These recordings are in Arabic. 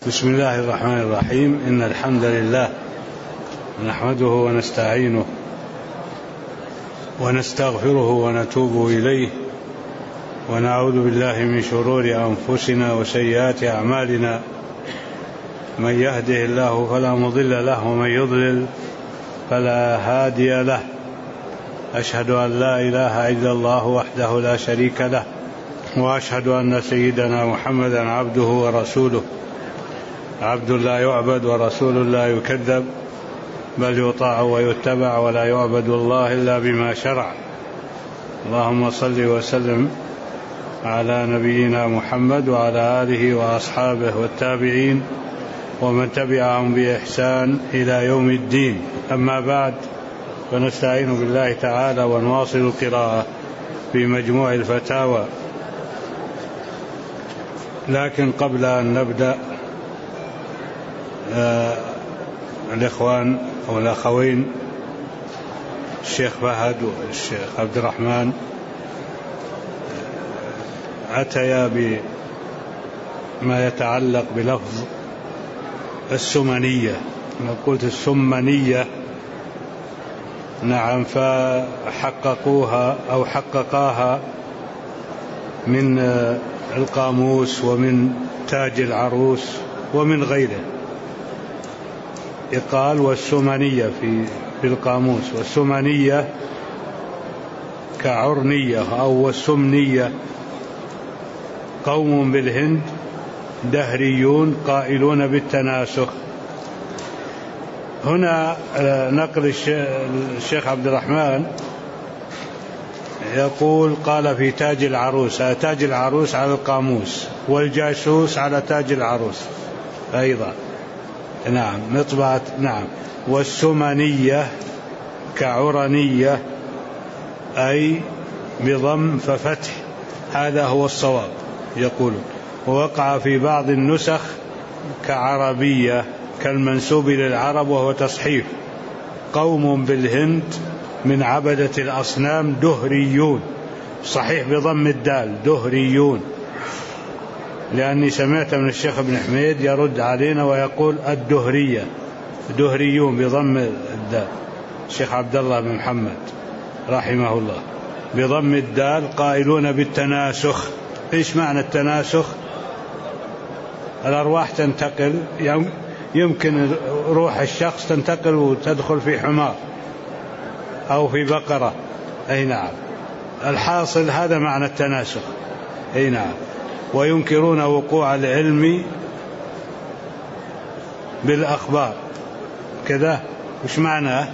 بسم الله الرحمن الرحيم. إن الحمد لله نحمده ونستعينه ونستغفره ونتوب إليه ونعوذ بالله من شرور أنفسنا وسيئات أعمالنا. من يهده الله فلا مضل له ومن يضلل فلا هادي له. أشهد أن لا إله إلا الله وحده لا شريك له، وأشهد أن سيدنا محمدا عبده ورسوله، عبد لا يعبد ورسول لا يكذب، بل يطاع ويتبع ولا يعبد الله إلا بما شرع. اللهم صل وسلم على نبينا محمد وعلى آله وأصحابه والتابعين ومن تبعهم بإحسان إلى يوم الدين. أما بعد، فنستعين بالله تعالى ونواصل القراءة في مجموع الفتاوى. لكن قبل أن نبدأ، الإخوان أو الأخوين الشيخ فهد والشيخ عبد الرحمن أتيا بما يتعلق بلفظ السمنية. أنا قلت السمنية، نعم، فحققوها أو حققاها من القاموس ومن تاج العروس ومن غيره. يقال والسمنية في القاموس، والسمنية كعرنية أو والسمنية. قوم بالهند دهريون قائلون بالتناسخ. هنا نقل الشيخ عبد الرحمن يقول قال في تاج العروس. تاج العروس على القاموس، والجاسوس على تاج العروس أيضا، نعم، مطبعة، نعم. والسمنية كعرنية أي بضم ففتح، هذا هو الصواب يقول. ووقع في بعض النسخ كعربية كالمنسوب للعرب، وهو تصحيف. قوم بالهند من عبدة الأصنام دهريون، صحيح بضم الدال دهريون، لأني سمعت من الشيخ ابن حميد يرد علينا ويقول الدهرية، دهريون بضم الدال. الشيخ عبد الله بن محمد رحمه الله بضم الدال قائلون بالتناسخ. إيش معنى التناسخ؟ الأرواح تنتقل، يمكن روح الشخص تنتقل وتدخل في حمار أو في بقرة، أي نعم. الحاصل هذا معنى التناسخ، أي نعم. وينكرون وقوع العلم بالأخبار كذا. وش معناه؟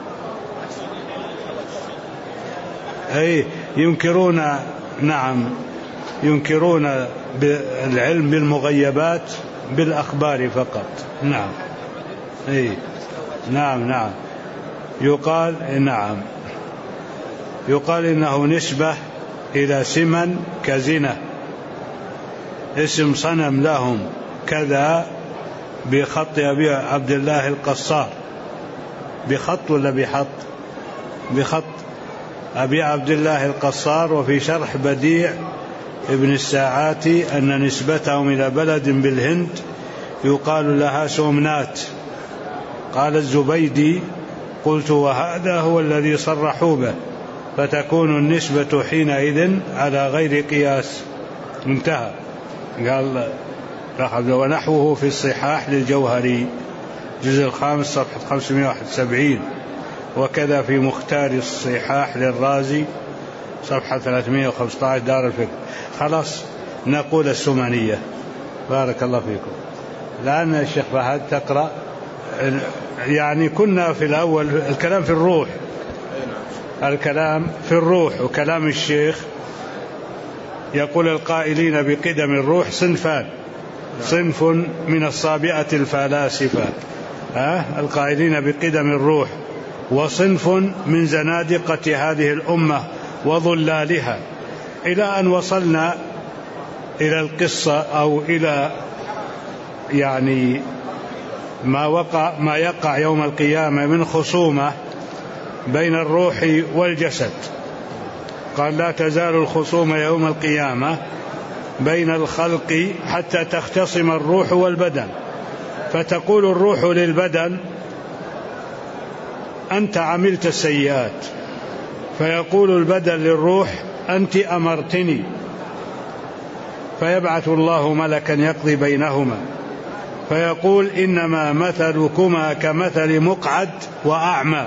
أي ينكرون، نعم، ينكرون العلم بالمغيبات بالأخبار فقط، نعم، أي نعم، نعم. يقال، نعم، يقال إنه نسبة إلى سمن كزنة، اسم صنم لهم كذا، بخط أبي عبد الله القصار. بخط ولا بحط؟ بخط أبي عبد الله القصار. وفي شرح بديع ابن الساعاتي أن نسبتهم إلى بلد بالهند يقال لها سومنات. قال الزبيدي قلت وهذا هو الذي صرحوا به، فتكون النسبة حينئذ على غير قياس. انتهى. قال ونحوه في الصحاح للجوهري جزء 5 صفحة 571، وكذا في مختار الصحاح للرازي صفحة 315 دار الفقه. خلاص نقول السمنية. بارك الله فيكم. الآن الشيخ فهد تقرأ. يعني كنا في الأول الكلام في الروح، الكلام في الروح، وكلام الشيخ يقول القائلين بقدم الروح صنفان: صنف من الصابئة الفلاسفة، القائلين بقدم الروح، وصنف من زنادقة هذه الأمة وضلالها، إلى أن وصلنا إلى القصة أو إلى يعني ما يقع يوم القيامة من خصومة بين الروح والجسد. قال لا تزال الخصومة يوم القيامة بين الخلق حتى تختصم الروح والبدن، فتقول الروح للبدن: أنت عملت السيئات، فيقول البدن للروح: أنت أمرتني، فيبعث الله ملكا يقضي بينهما فيقول: إنما مثلكما كمثل مقعد وأعمى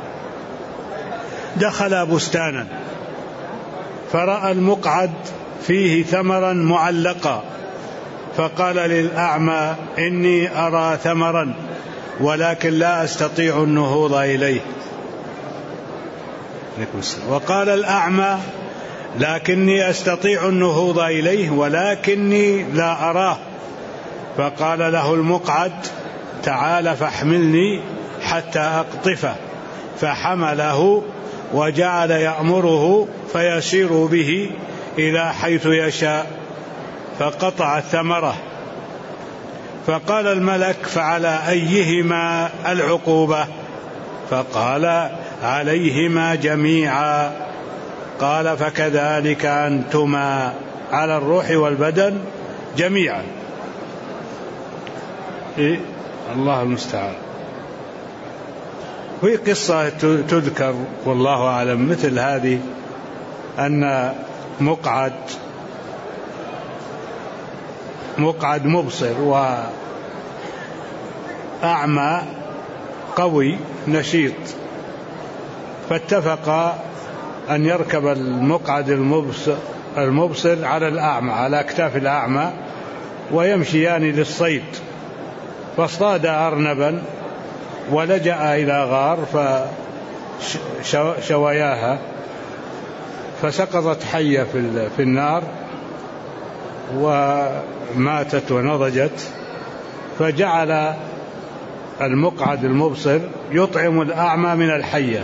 دخل بستانا فرأى المقعد فيه ثمرا معلقا، فقال للأعمى: إني أرى ثمرا ولكن لا أستطيع النهوض إليه. وقال الأعمى: لكني أستطيع النهوض إليه ولكني لا أراه. فقال له المقعد: تعال فاحملني حتى أقطفه، فحمله وجعل يأمره فيسير به إلى حيث يشاء، فقطع الثمرة. فقال الملك: فعلى أيهما العقوبة؟ فقال: عليهما جميعا. قال: فكذلك أنتما، على الروح والبدن جميعا. الله المستعان. في قصة تذكر والله أعلم مثل هذه، أن مقعد مبصر وأعمى قوي نشيط، فاتفق أن يركب المقعد المبصر على الأعمى، على أكتاف الأعمى، ويمشيان للصيد. فاصطاد أرنبا ولجأ إلى غار فشوياها، فسقطت حية في النار وماتت ونضجت. فجعل المقعد المبصر يطعم الأعمى من الحية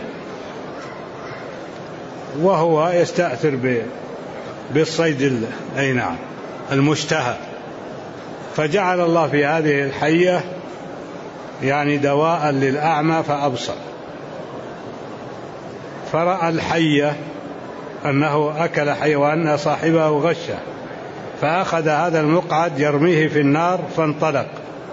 وهو يستأثر بالصيد المشتهى. فجعل الله في هذه الحية يعني دواء للأعمى فأبصر، فرأى الحية أنه أكل حية وأن صاحبه غشه، فأخذ هذا المقعد يرميه في النار فانطلق،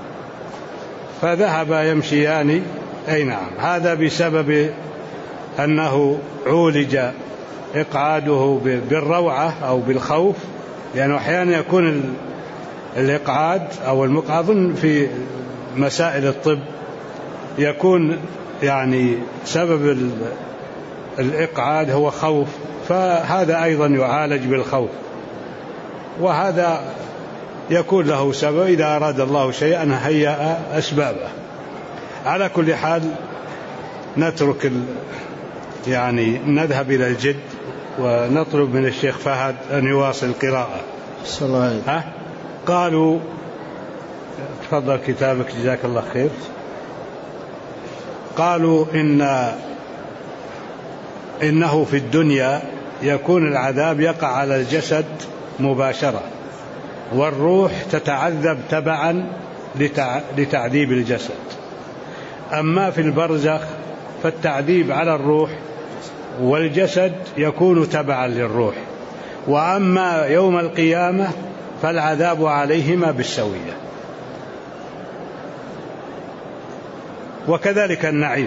فذهب يمشيان. هذا بسبب أنه عولج إقعاده بالروعة أو بالخوف، لأنه أحيانا يكون الإقعاد أو المقعد في مسائل الطب يكون يعني سبب الإقعاد هو خوف، فهذا أيضا يعالج بالخوف، وهذا يكون له سبب إذا أراد الله شيئا هيأ أسبابه. على كل حال نترك نذهب إلى الجد ونطلب من الشيخ فهد أن يواصل القراءة. قالوا تفضل كتابك جزاك الله خير. قالوا إنه في الدنيا يكون العذاب يقع على الجسد مباشرة، والروح تتعذب تبعا لتعذيب الجسد. أما في البرزخ فالتعذيب على الروح والجسد يكون تبعا للروح، وأما يوم القيامة فالعذاب عليهما بالسوية. وكذلك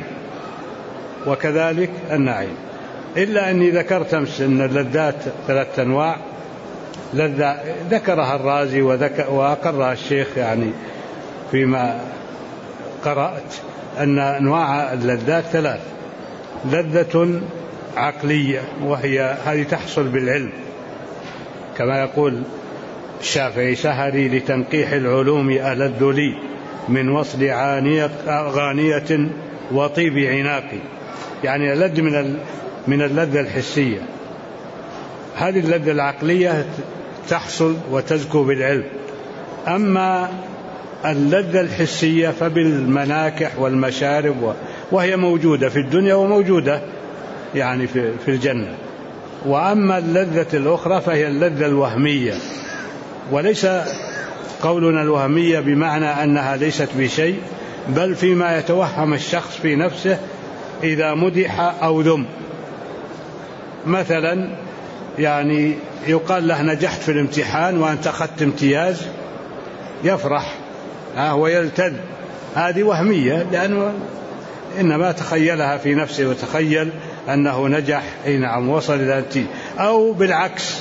النعيم، إلا أني ذكرت أمس أن اللذات 3 أنواع، لذة ذكرها الرازي وأقرها الشيخ فيما قرأت، أن أنواع اللذات 3: لذة عقلية وهي هذه تحصل بالعلم، كما يقول الشافعي: سهري لتنقيح العلوم ألذ لي من وصل غانية وطيب عناقي، يعني ألذ من اللذة الحسية. هذه اللذة العقلية تحصل وتزكو بالعلم. أما اللذة الحسية فبالمناكح والمشارب، وهي موجودة في الدنيا وموجودة في الجنة. وأما اللذة الأخرى فهي اللذة الوهمية، وليس قولنا الوهمية بمعنى أنها ليست بشيء، بل فيما يتوهم الشخص في نفسه إذا مدح أو ذم. مثلا يعني يقال له نجحت في الامتحان وأنت أخذت امتياز يفرح ويلتذ. هذه وهمية، لأنه إنما تخيلها في نفسه وتخيل أنه نجح، أي نعم وصل إلى النتيجة. أو بالعكس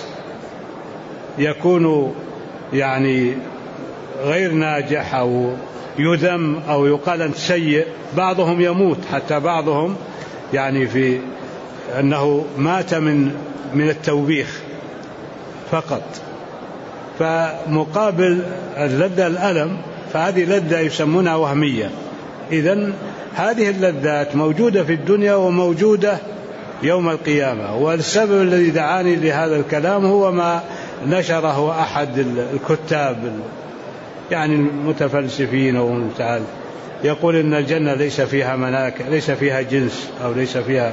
يكون يعني غير ناجح أو يذم أو يقال أنت سيء. بعضهم يموت، حتى بعضهم يعني في أنه مات من التوبيخ فقط. فمقابل اللذة الألم، فهذه لذة يسمونها وهمية. إذن هذه اللذات موجودة في الدنيا وموجودة يوم القيامة. والسبب الذي دعاني لهذا الكلام هو ما نشره أحد الكتاب يعني المتفلسفين والمتعال، يقول إن الجنة ليس فيها مناكب، ليس فيها جنس، أو ليس فيها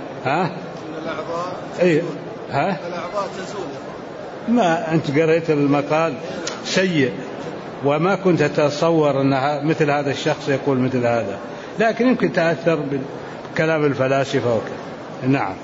الأعضاء تزول. ما أنت قرأت المقال سيء، وما كنت تتصور أن مثل هذا الشخص يقول مثل هذا، لكن يمكن تأثر بكلام الفلاسفة وكذا. نعم.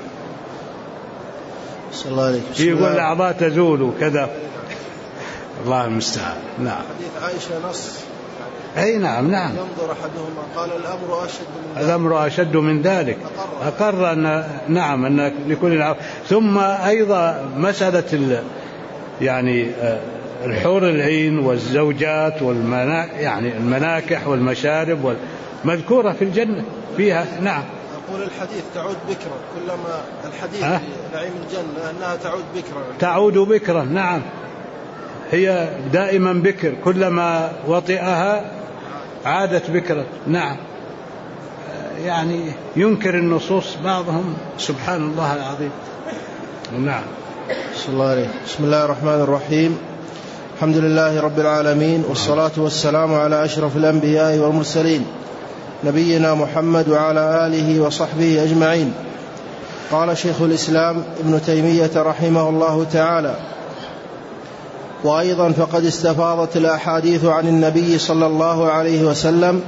صلى الله عليه وسلم. يقول الأعضاء تزول وكذا، الله المستعان. نعم. حديث عائشة نص. أي نعم. ينظر أحدهما قال الأمر أشد من ذلك. أقر أن نعم أن لكل. ثم أيضا مسألة يعني الحور العين والزوجات يعني المناكح والمشارب مذكورة في الجنة فيها. نعم. يقول الحديث تعود بكرا، كلما الحديث نعيم الجنة أنها تعود بكرا. نعم، هي دائما بكر، كلما وطئها عادت بكرا. نعم. يعني ينكر النصوص بعضهم، سبحان الله العظيم. نعم. صلى الله عليه. بسم الله الرحمن الرحيم. الحمد لله رب العالمين، والصلاة والسلام على أشرف الأنبياء والمرسلين، نبينا محمد وعلى آله وصحبه أجمعين. قال شيخ الإسلام ابن تيمية رحمه الله تعالى: وأيضا فقد استفاضت الأحاديث عن النبي صلى الله عليه وسلم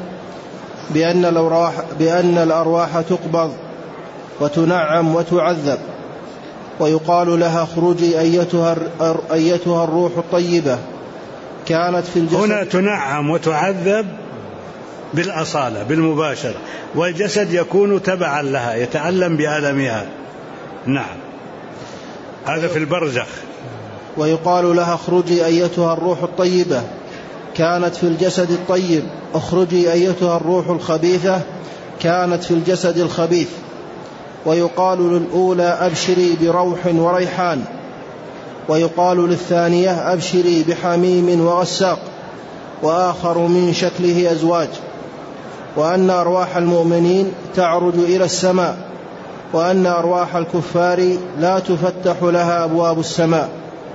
بأن الأرواح تقبض وتنعم وتعذب، ويقال لها اخرجي أيتها الروح الطيبة كانت في الجسد. هنا تنعم وتعذب بالأصالة بالمباشرة، والجسد يكون تبعا لها يتألم بألمها. نعم، هذا في البرزخ. ويقال لها اخرجي أيتها الروح الطيبة كانت في الجسد الطيب، اخرجي أيتها الروح الخبيثة كانت في الجسد الخبيث. ويقال للأولى أبشري بروح وريحان، ويقال للثانية أبشري بحميم وغساق، وآخر من شكله أزواج. وأن أرواح المؤمنين تعرج إلى السماء، وأن أرواح الكفار لا تفتح لها أبواب السماء.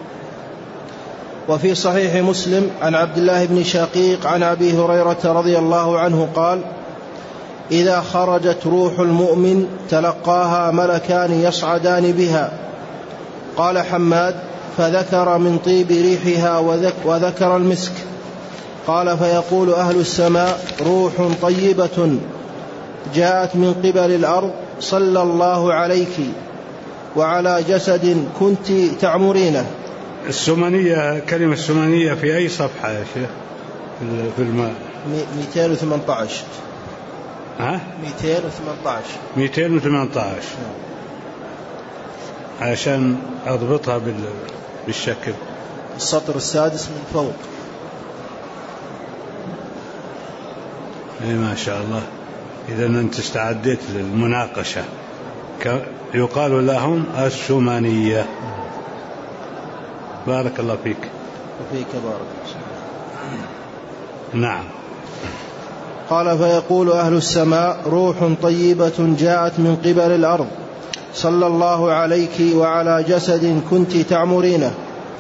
وفي صحيح مسلم عن عبد الله بن شقيق عن أبي هريرة رضي الله عنه قال: إذا خرجت روح المؤمن تلقاها ملكان يصعدان بها. قال حماد: فذكر من طيب ريحها وذكر المسك. قال: فيقول أهل السماء: روح طيبة جاءت من قبل الأرض، صلى الله عليك وعلى جسد كنت تعمرينه. السمنية، كلمة السمنية في أي صفحة يا شيخ؟ في الماء 218. 218 عشان أضبطها بالشكل. السطر السادس من فوق. اي ما شاء الله. إذا أنت استعديت للمناقشة. يقال لهم السمنية. بارك الله فيك. وفيك بارك. نعم. قال: فيقول أهل السماء: روح طيبة جاءت من قبل الأرض، صلى الله عليك وعلى جسد كنت تعمرينه.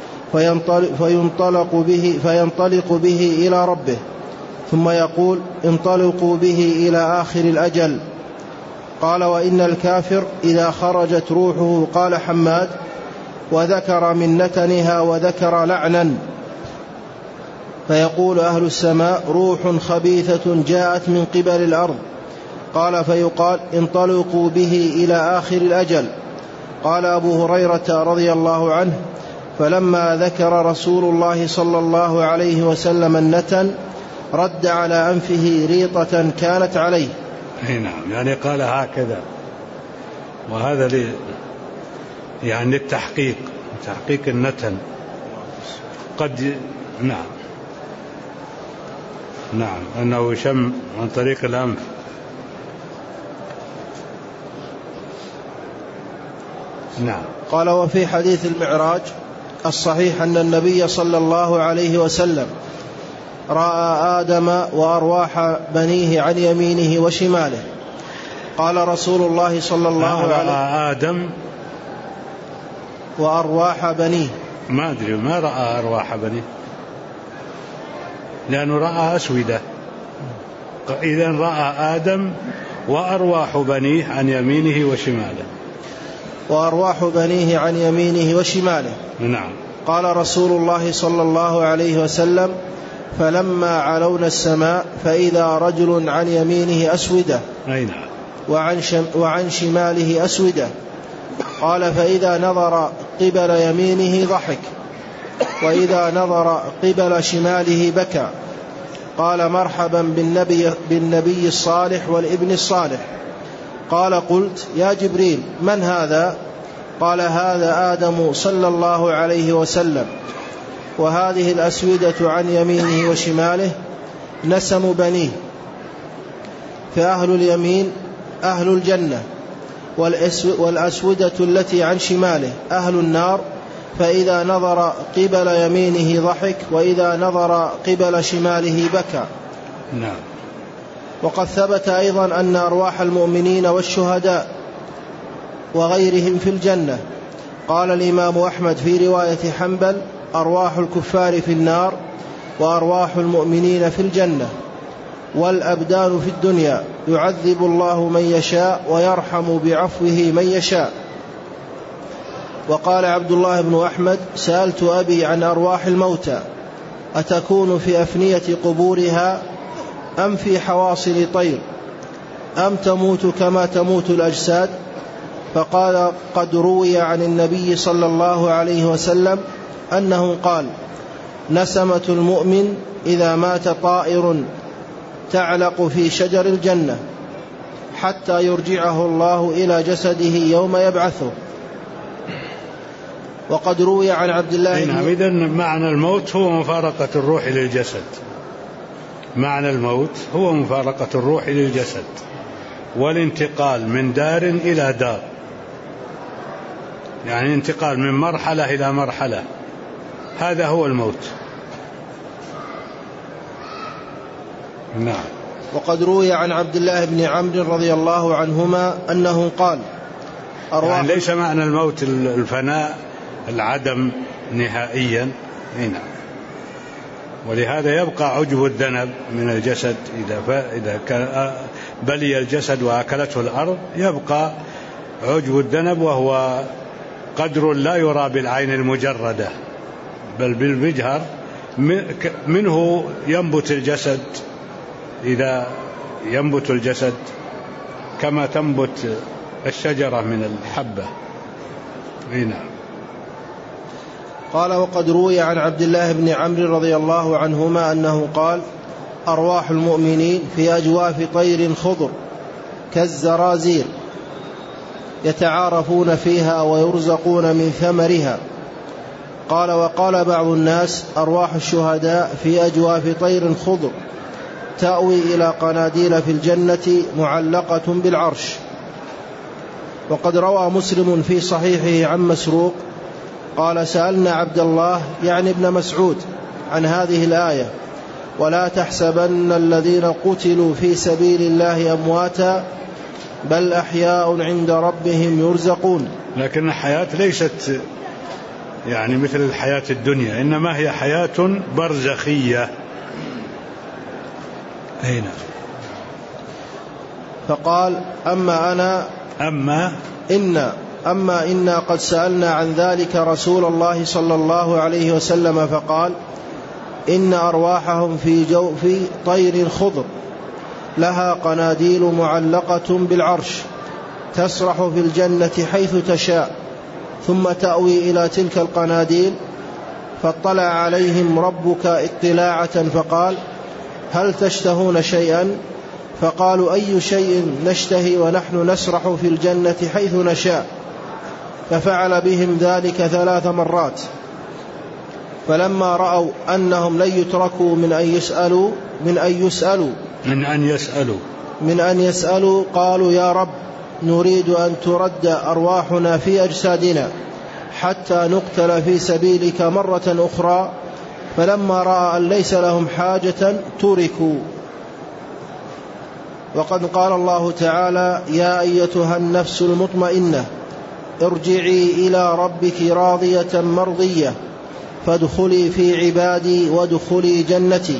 فينطلق به إلى ربه، ثم يقول: انطلقوا به إلى آخر الأجل. قال: وإن الكافر إذا خرجت روحه، قال حماد: وذكر من نتنها وذكر لعنا. فيقول أهل السماء: روح خبيثة جاءت من قبل الأرض. قال: فيقال: انطلقوا به إلى آخر الأجل. قال أبو هريرة رضي الله عنه: فلما ذكر رسول الله صلى الله عليه وسلم النتن رد على أنفه ريطة كانت عليه. نعم، يعني قال هكذا، وهذا يعني التحقيق، تحقيق النتن قد نعم أنه يشم عن طريق الأنف. نعم. قال: وفي حديث المعراج الصحيح أن النبي صلى الله عليه وسلم رأى آدم وأرواح بنيه عن يمينه وشماله. قال رسول الله صلى الله عليه وسلم: رأى آدم وأرواح بنيه. ما أدري، ما رأى أرواح بنيه، لأنه رأى أسودة. إذن رأى آدم وأرواح بنيه عن يمينه وشماله. وأرواح بنيه عن يمينه وشماله. نعم. قال رسول الله صلى الله عليه وسلم: فلما علونا السماء فإذا رجل عن يمينه أسودة وعن شماله أسودة. قال: فإذا نظر قبل يمينه ضحك، وإذا نظر قبل شماله بكى. قال: مرحبا بالنبي الصالح والابن الصالح. قال: قلت: يا جبريل، من هذا؟ قال: هذا آدم صلى الله عليه وسلم، وهذه الأسودة عن يمينه وشماله نسم بنيه. فأهل اليمين أهل الجنة، والأسودة التي عن شماله أهل النار. فإذا نظر قبل يمينه ضحك، وإذا نظر قبل شماله بكى. نعم. وقد ثبت أيضا أن أرواح المؤمنين والشهداء وغيرهم في الجنة. قال الإمام أحمد في رواية حنبل: أرواح الكفار في النار، وأرواح المؤمنين في الجنة. والأبدان في الدنيا يعذب الله من يشاء ويرحم بعفوه من يشاء. وقال عبد الله بن أحمد: سألت أبي عن أرواح الموتى أتكون في أفنية قبورها أم في حواصل طير أم تموت كما تموت الأجساد؟ فقال: قد روي عن النبي صلى الله عليه وسلم أنه قال: نسمة المؤمن إذا مات طائر تعلق في شجر الجنة حتى يرجعه الله إلى جسده يوم يبعثه. وقد روي عن عبد الله بن إذن معنى الموت هو مفارقة الروح للجسد. معنى الموت هو مفارقة الروح للجسد والانتقال من دار إلى دار، يعني انتقال من مرحلة إلى مرحلة، هذا هو الموت. نعم. وقد روي عن عبد الله بن عمرو رضي الله عنهما أنه قال: يعني ليس معنى الموت الفناء العدم نهائيا. نعم. ولهذا يبقى عجب الذنب من الجسد إذا كان بلي الجسد وأكلته الأرض، يبقى عجب الذنب، وهو قدر لا يرى بالعين المجردة بل بالمجهر. منه ينبت الجسد، إذا ينبت الجسد كما تنبت الشجرة من الحبة. نعم. قال: وقد روي عن عبد الله بن عمرو رضي الله عنهما أنه قال: أرواح المؤمنين في أجواف طير خضر كالزرازير يتعارفون فيها ويرزقون من ثمرها. قال: وقال بعض الناس: أرواح الشهداء في أجواف طير خضر تأوي إلى قناديل في الجنة معلقة بالعرش. وقد روى مسلم في صحيحه عن مسروق قال: سألنا عبد الله يعني ابن مسعود عن هذه الآية: ولا تحسبن الذين قتلوا في سبيل الله أمواتا بل أحياء عند ربهم يرزقون. لكن الحياة ليست يعني مثل الحياة الدنيا، إنما هي حياة برزخية. هنا. فقال: أما إنا قد سألنا عن ذلك رسول الله صلى الله عليه وسلم فقال: إن أرواحهم في جوف طير خضر لها قناديل معلقة بالعرش تسرح في الجنة حيث تشاء ثم تأوي إلى تلك القناديل، فاطلع عليهم ربك اطلاعة فقال: هل تشتهون شيئا؟ فقالوا: أي شيء نشتهي ونحن نسرح في الجنة حيث نشاء. ففعل بهم ذلك 3 مرات، فلما رأوا أنهم لن يتركوا من أن يسألوا قالوا: يا رب، نريد أن ترد أرواحنا في أجسادنا حتى نقتل في سبيلك مرة أخرى. فلما رأى أن ليس لهم حاجة تركوا. وقد قال الله تعالى: يا أيتها النفس المطمئنة ارجعي إلى ربك راضية مرضية فادخلي في عبادي وادخلي جنتي.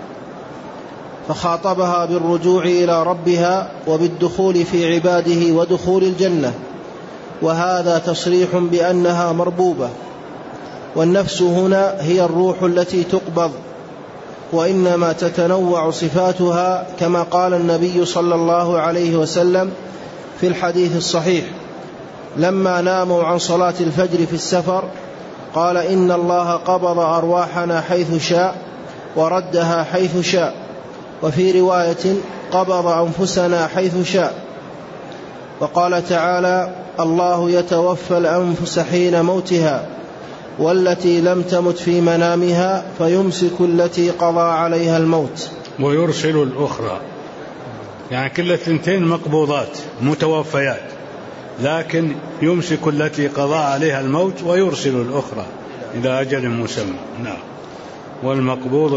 فخاطبها بالرجوع إلى ربها وبالدخول في عباده ودخول الجنة، وهذا تصريح بأنها مربوبة. والنفس هنا هي الروح التي تقبض، وإنما تتنوع صفاتها كما قال النبي صلى الله عليه وسلم في الحديث الصحيح لما ناموا عن صلاة الفجر في السفر قال: إن الله قبض أرواحنا حيث شاء وردها حيث شاء. وفي رواية: قبض أنفسنا حيث شاء. وقال تعالى: الله يتوفى الأنفس حين موتها والتي لم تمت في منامها فيمسك التي قضى عليها الموت ويرسل الأخرى. يعني كل 2 مقبوضات متوفيات، لكن يمسك التي قضى عليها الموت ويرسل الأخرى إلى أجل مسمى. نعم. والمقبوض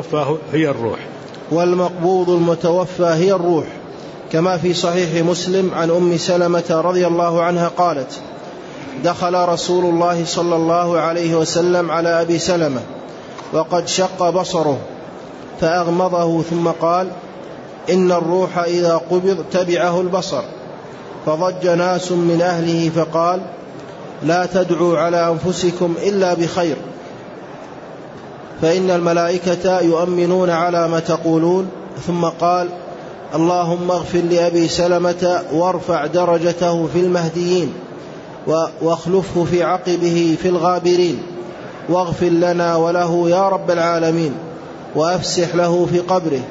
المتوفى هي الروح، كما في صحيح مسلم عن أم سلمة رضي الله عنها قالت: دخل رسول الله صلى الله عليه وسلم على أبي سلمة وقد شق بصره فأغمضه، ثم قال: إن الروح إذا قبض تبعه البصر. فضج ناس من أهله فقال: لا تدعوا على أنفسكم إلا بخير، فإن الملائكة يؤمنون على ما تقولون. ثم قال: اللهم اغفر لأبي سلمة وارفع درجته في المهديين واخلفه في عقبه في الغابرين، واغفر لنا وله يا رب العالمين، وافسح له في قبره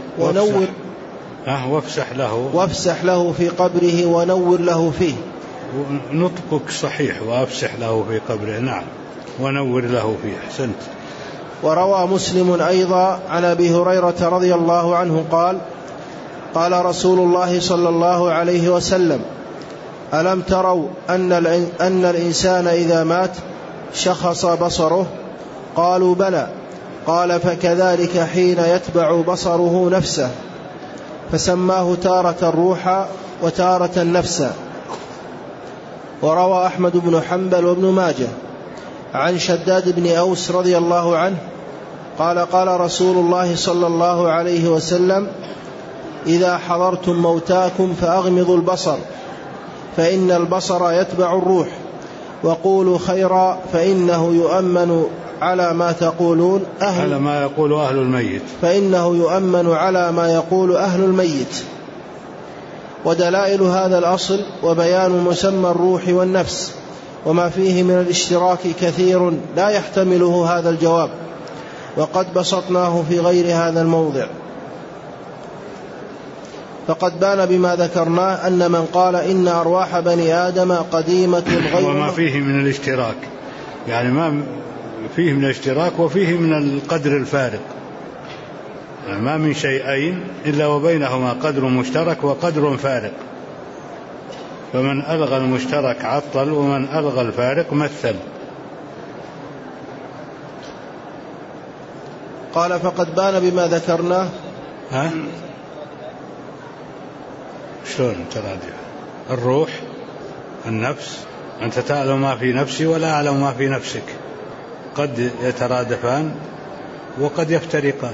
وافسح له في قبره ونور له فيه. نطقك صحيح، وافسح له في قبره. نعم، ونور له فيه. أحسنت. وروى مسلم أيضا عن أبي هريرة رضي الله عنه قال: قال رسول الله صلى الله عليه وسلم: ألم تروا أن الإنسان إذا مات شخص بصره؟ قالوا: بلى. قال: فكذلك حين يتبع بصره نفسه، فسماه تارة الروح وتارة النفس. وروى أحمد بن حنبل وابن ماجه عن شداد بن أوس رضي الله عنه قال: قال رسول الله صلى الله عليه وسلم: إذا حضرتم موتاكم فأغمضوا البصر، فإن البصر يتبع الروح، وقولوا خيرا فإنه يؤمن على ما تقولون فإنه يؤمن على ما يقول أهل الميت. ودلائل هذا الأصل وبيان مسمى الروح والنفس وما فيه من الاشتراك كثير لا يحتمله هذا الجواب، وقد بسطناه في غير هذا الموضع. فقد بان بما ذكرناه أن من قال إن أرواح بني آدم قديمة غير وما فيه من الاشتراك، يعني ما فيه من الاشتراك وفيه من القدر الفارق، يعني ما من شيئين إلا وبينهما قدر مشترك وقدر فارق، فمن ألغى المشترك عطل، ومن ألغى الفارق مثل. قال: فقد بان بما ذكرناه. شلون ترادف الروح النفس؟ أنت تعلم ما في نفسي ولا أعلم ما في نفسك، قد يترادفان وقد يفترقان.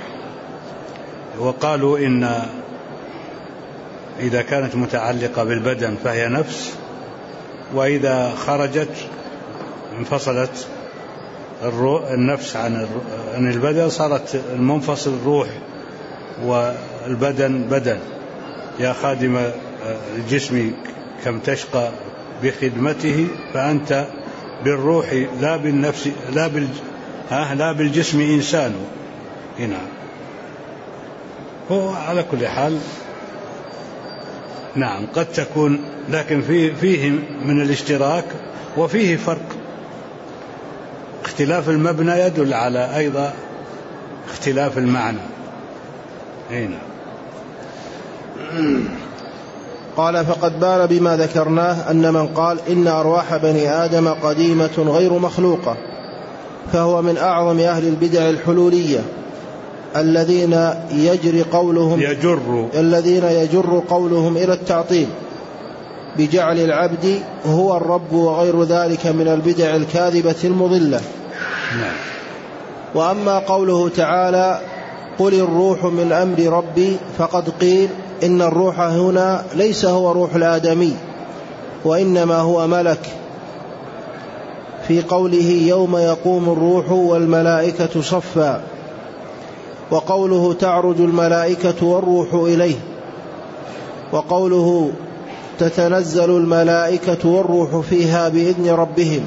وقالوا إن إذا كانت متعلقة بالبدن فهي نفس، وإذا خرجت انفصلت النفس عن البدن صارت المنفصل روح، والبدن بدن. يا خادم الجسم كم تشقى بخدمته فأنت بالروح لا بالنفس لا بالجسم إنسان. هنا هو على كل حال نعم قد تكون، لكن فيه من الاشتراك وفيه فرق. اختلاف المبنى يدل على أيضا اختلاف المعنى. هنا قال فقد بان بما ذكرناه أن من قال إن أرواح بني آدم قديمة غير مخلوقة فهو من أعظم أهل البدع الحلولية الذين يجر قولهم إلى التعطيل بجعل العبد هو الرب وغير ذلك من البدع الكاذبة المضلة. وأما قوله تعالى قل الروح من أمر ربي فقد قيل إن الروح هنا ليس هو روح الآدمي وإنما هو ملك في قوله يوم يقوم الروح والملائكة صفا، وقوله تعرج الملائكة والروح إليه، وقوله تتنزل الملائكة والروح فيها بإذن ربهم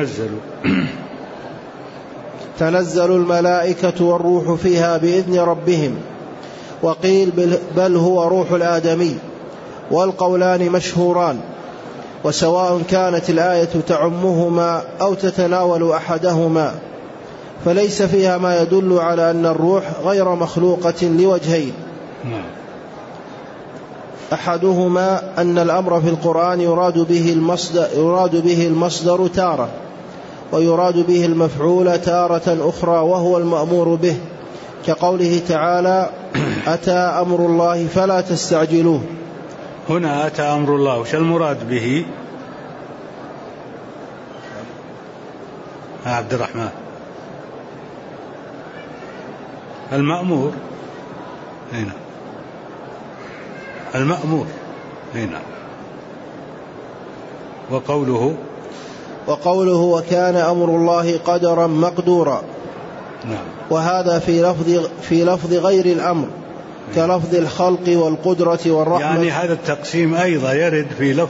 تنزل الملائكة والروح فيها بإذن ربهم. وقيل بل هو روح الآدمي، والقولان مشهوران، وسواء كانت الآية تعمهما أو تتناول أحدهما، فليس فيها ما يدل على أن الروح غير مخلوقة لوجهين: أحدهما أن الأمر في القرآن يراد به المصدر تارة، ويراد به المفعول تارة أخرى وهو المأمور به، كقوله تعالى أتى أمر الله فلا تستعجلوه. هنا أتى أمر الله، وش المراد به؟ عبد الرحمن. المأمور هنا، المأمور هنا. وقوله وكان أمر الله قدرا مقدورا. نعم. وهذا في لفظ غير الأمر كلفظ الخلق والقدرة والرحمة. يعني هذا التقسيم أيضا يرد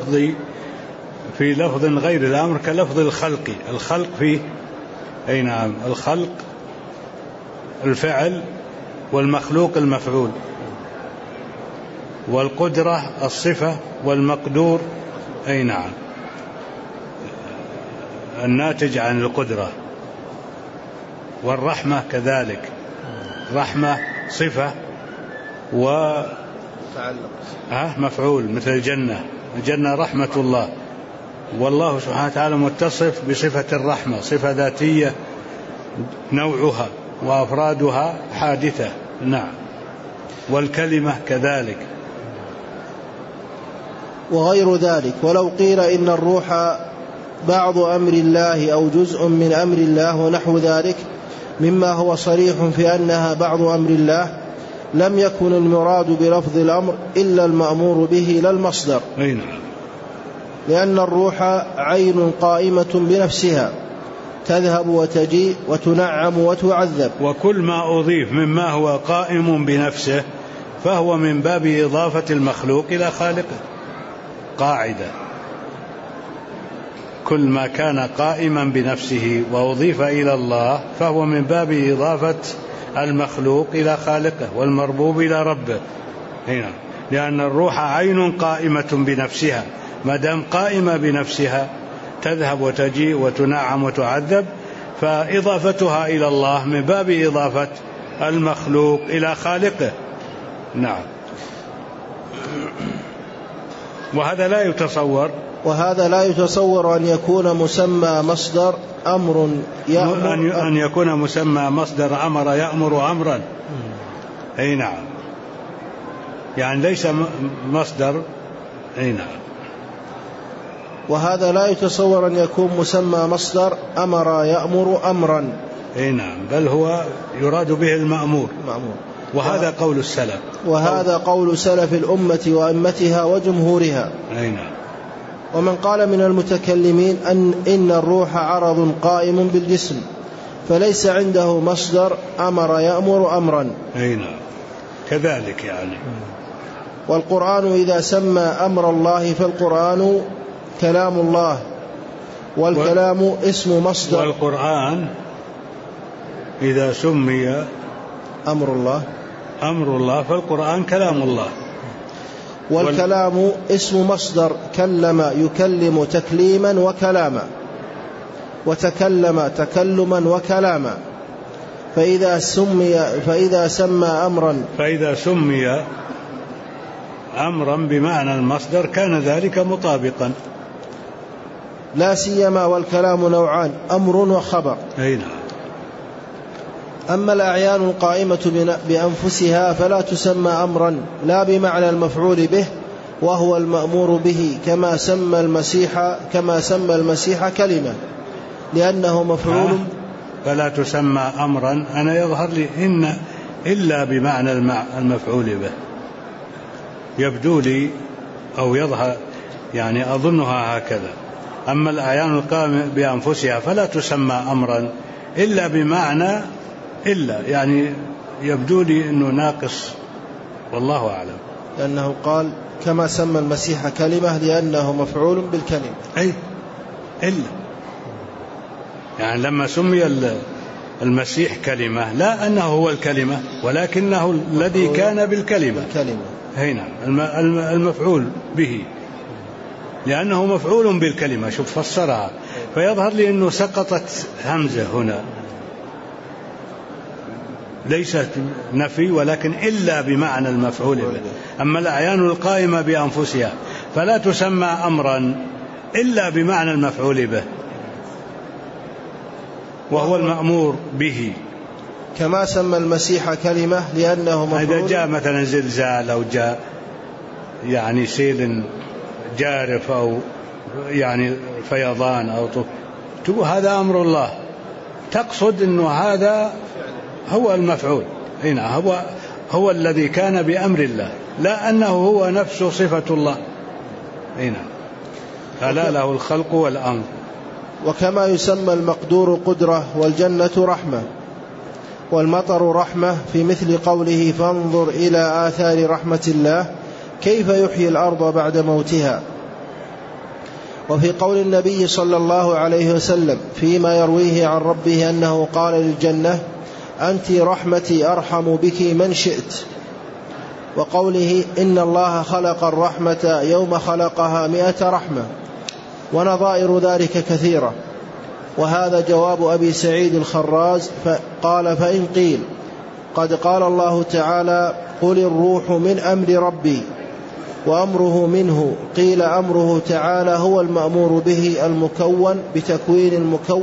في لفظ غير الأمر كلفظ الخلق فيه أي نعم، الخلق الفعل، والمخلوق المفعول، والقدرة الصفة، والمقدور أي نعم الناتج عن القدرة، والرحمة كذلك، رحمة صفة مفعول، مثل الجنة رحمة الله، والله سبحانه وتعالى متصف بصفة الرحمة، صفة ذاتية نوعها وأفرادها حادثة. نعم. والكلمة كذلك وغير ذلك. ولو قيل إن الروح بعض أمر الله أو جزء من أمر الله ونحو ذلك مما هو صريح في أنها بعض أمر الله، لم يكن المراد بلفظ الأمر إلا المأمور به لا المصدر، لأن الروح عين قائمة بنفسها تذهب وتجيء وتنعم وتعذب. وكل ما أضيف مما هو قائم بنفسه فهو من باب إضافة المخلوق إلى خالقه. قاعدة: كل ما كان قائما بنفسه وأضيف إلى الله فهو من باب إضافة المخلوق إلى خالقه والمربوب إلى ربه. هنا لأن الروح عين قائمة بنفسها، ما دام قائمة بنفسها تذهب وتجيء وتنعم وتعذب، فإضافتها إلى الله من باب إضافة المخلوق إلى خالقه. نعم. وهذا لا يتصور أن يكون مسمى مصدر أمر يأمر، أن يكون مسمى مصدر أمر يأمر أمرا. أي نعم، يعني ليس مصدر. أي نعم. وهذا لا يتصور أن يكون مسمى مصدر أمر يأمر أمرا. أي نعم، بل هو يراد به المأمور. وهذا قول السلف، وهذا قول سلف الأمة وأئمتها وجمهورها. أي نعم. ومن قال من المتكلمين إن الروح عرض قائم بالجسم فليس عنده مصدر أمر يأمر أمرا. أي نعم، كذلك يعني. والقرآن إذا سمى أمر الله فالقرآن كلام الله، والكلام اسم مصدر. والقرآن إذا سمي أمر الله فالقرآن كلام الله. والكلام اسم مصدر كلم يكلم تكليما وكلاما، وتكلم تكلما وكلاما. فإذا سمي أمرا بمعنى المصدر كان ذلك مطابقا. لا سيما والكلام نوعان، أمر وخبر. أما الأعيان القائمة بأنفسها فلا تسمى أمرا، لا بمعنى المفعول به وهو المأمور به، كما سمى المسيح كلمة لأنه مفعول. فلا تسمى أمرا، أنا يظهر لي إن إلا بمعنى المفعول به، يبدو لي أو يظهر، يعني أظنها هكذا. أما الأعيان القائمة بأنفسها فلا تسمى أمرا إلا بمعنى إلا، يعني يبدو لي أنه ناقص، والله أعلم. لأنه قال كما سمى المسيح كلمة لأنه مفعول بالكلمة. أي إلا، يعني لما سمي المسيح كلمة لا أنه هو الكلمة، ولكنه الذي كان بالكلمة. هنا المفعول به، لأنه مفعول بالكلمة. شوف فسرها، فيظهر لي أنه سقطت همزة هنا، ليست نفي ولكن إلا بمعنى المفعول به. أما الأعيان القائمة بأنفسها فلا تسمى أمرا إلا بمعنى المفعول به وهو المأمور به، كما سمى المسيح كلمة لأنه مفعول. إذا جاء مثلا زلزال أو جاء يعني سيل جارف أو يعني فيضان أو هذا أمر الله، تقصد أنه هذا هو المفعول. هنا هو الذي كان بأمر الله، لا أنه هو نفسه صفة الله. هنا فلا له الخلق والأمر. وكما يسمى المقدور قدرة، والجنة رحمة، والمطر رحمة، في مثل قوله فانظر إلى آثار رحمة الله كيف يحيي الأرض بعد موتها. وفي قول النبي صلى الله عليه وسلم فيما يرويه عن ربه أنه قال للجنة أنت رحمتي أرحم بك من شئت، وقوله إن الله خلق الرحمة يوم خلقها 100 رحمة، ونظائر ذلك كثيرة. وهذا جواب أبي سعيد الخراز، قال فإن قيل قد قال الله تعالى قل الروح من أمر ربي وأمره منه، قيل أمره تعالى هو المأمور به المكون بتكوين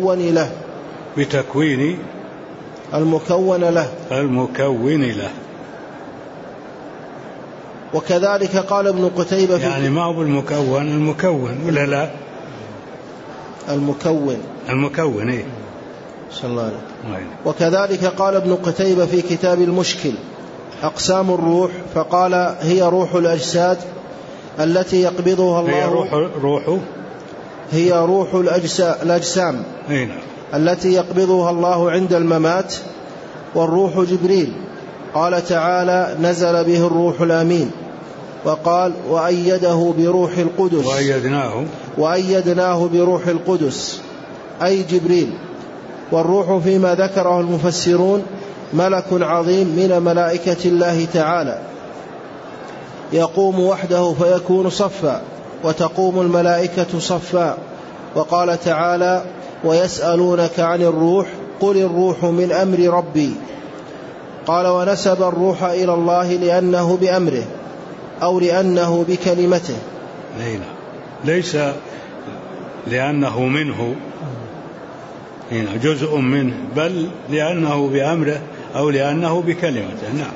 المكون له. وكذلك قال ابن قتيبة يعني ما هو المكون ولا لا؟ المكون إيه؟ صلى الله عليه. وكذلك قال ابن قتيبة في كتاب المشكل أقسام الروح، فقال هي روح الأجساد التي يقبضها الله، هي روح الأجسام التي يقبضها الله عند الممات. والروح جبريل، قال تعالى نزل به الروح الأمين، وقال وأيدناه بروح القدس أي جبريل. والروح فيما ذكره المفسرون ملك عظيم من ملائكة الله تعالى، يقوم وحده فيكون صفا، وتقوم الملائكة صفا. وقال تعالى ويسألونك عن الروح قل الروح من أمر ربي. قال ونسب الروح إلى الله لأنه بأمره أو لأنه بكلمته، ليس لأنه منه جزء منه، بل لأنه بأمره أو لأنه بكلمته. نعم.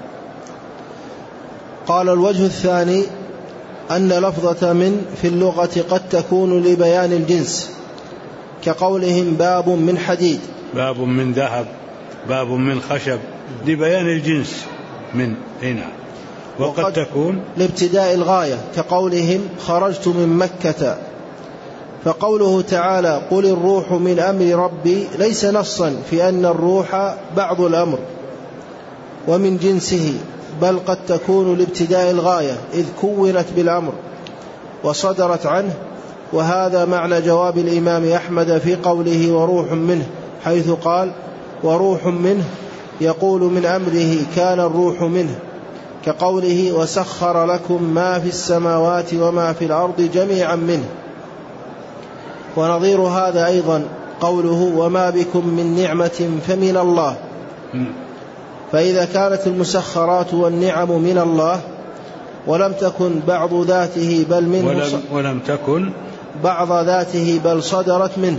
قال الوجه الثاني أن لفظة من في اللغة قد تكون لبيان الجنس، كقولهم باب من حديد، باب من ذهب، باب من خشب، لبيان الجنس من هنا. وقد تكون لابتداء الغاية، كقولهم خرجت من مكة. فقوله تعالى قل الروح من أمر ربي ليس نصا في أن الروح بعض الأمر ومن جنسه، بل قد تكون لابتداء الغاية إذ كونت بالأمر وصدرت عنه، وهذا معنى جواب الإمام أحمد في قوله وروح منه، حيث قال وروح منه يقول من أمره كان الروح منه، كقوله وسخر لكم ما في السماوات وما في الأرض جميعا منه. ونظير هذا أيضا قوله وما بكم من نعمة فمن الله. فإذا كانت المسخرات والنعم من الله ولم تكن بعض ذاته بل منه ولم تكن بعض ذاته بل صدرت منه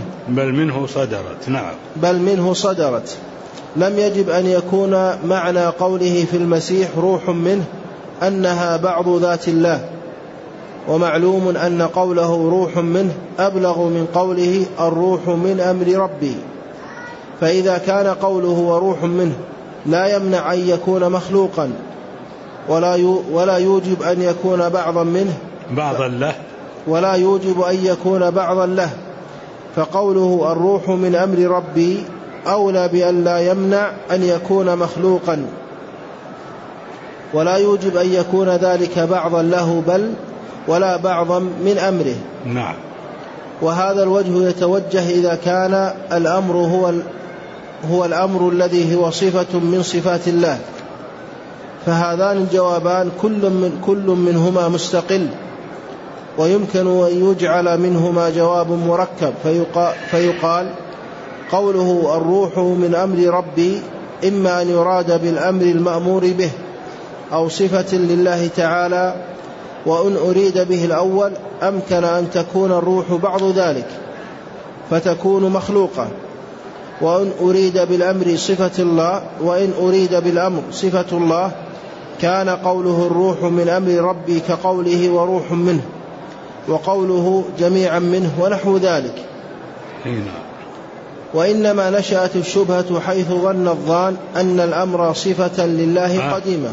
بل منه صدرت لم يجب أن يكون معنى قوله في المسيح روح منه أنها بعض ذات الله، ومعلوم أن قوله روح منه أبلغ من قوله الروح من أمر ربي. فإذا كان قوله وروح منه لا يمنع أن يكون مخلوقا ولا يوجب أن يكون بعضا منه ولا يوجب أن يكون بعضا له، فقوله الروح من أمر ربي أولى بأن لا يمنع أن يكون مخلوقا، ولا يوجب أن يكون ذلك بعضا له بل ولا بعضا من أمره. نعم. وهذا الوجه يتوجه إذا كان الأمر هو الأمر الذي هو صفة من صفات الله، فهذان الجوابان كل منهما مستقل، ويمكن أن يجعل منهما جواب مركب، فيقال قوله الروح من أمر ربي إما أن يراد بالأمر المأمور به أو صفة لله تعالى، وإن أريد به الأول أمكن أن تكون الروح بعض ذلك فتكون مخلوقة، وإن أريد بالأمر صفة الله وإن أريد بالأمر صفة الله كان قوله الروح من أمر ربي كقوله وروح منه، وقوله جميعا منه ونحو ذلك. وإنما نشأت الشبهة حيث ظن الظان أن الأمر صفة لله قديمة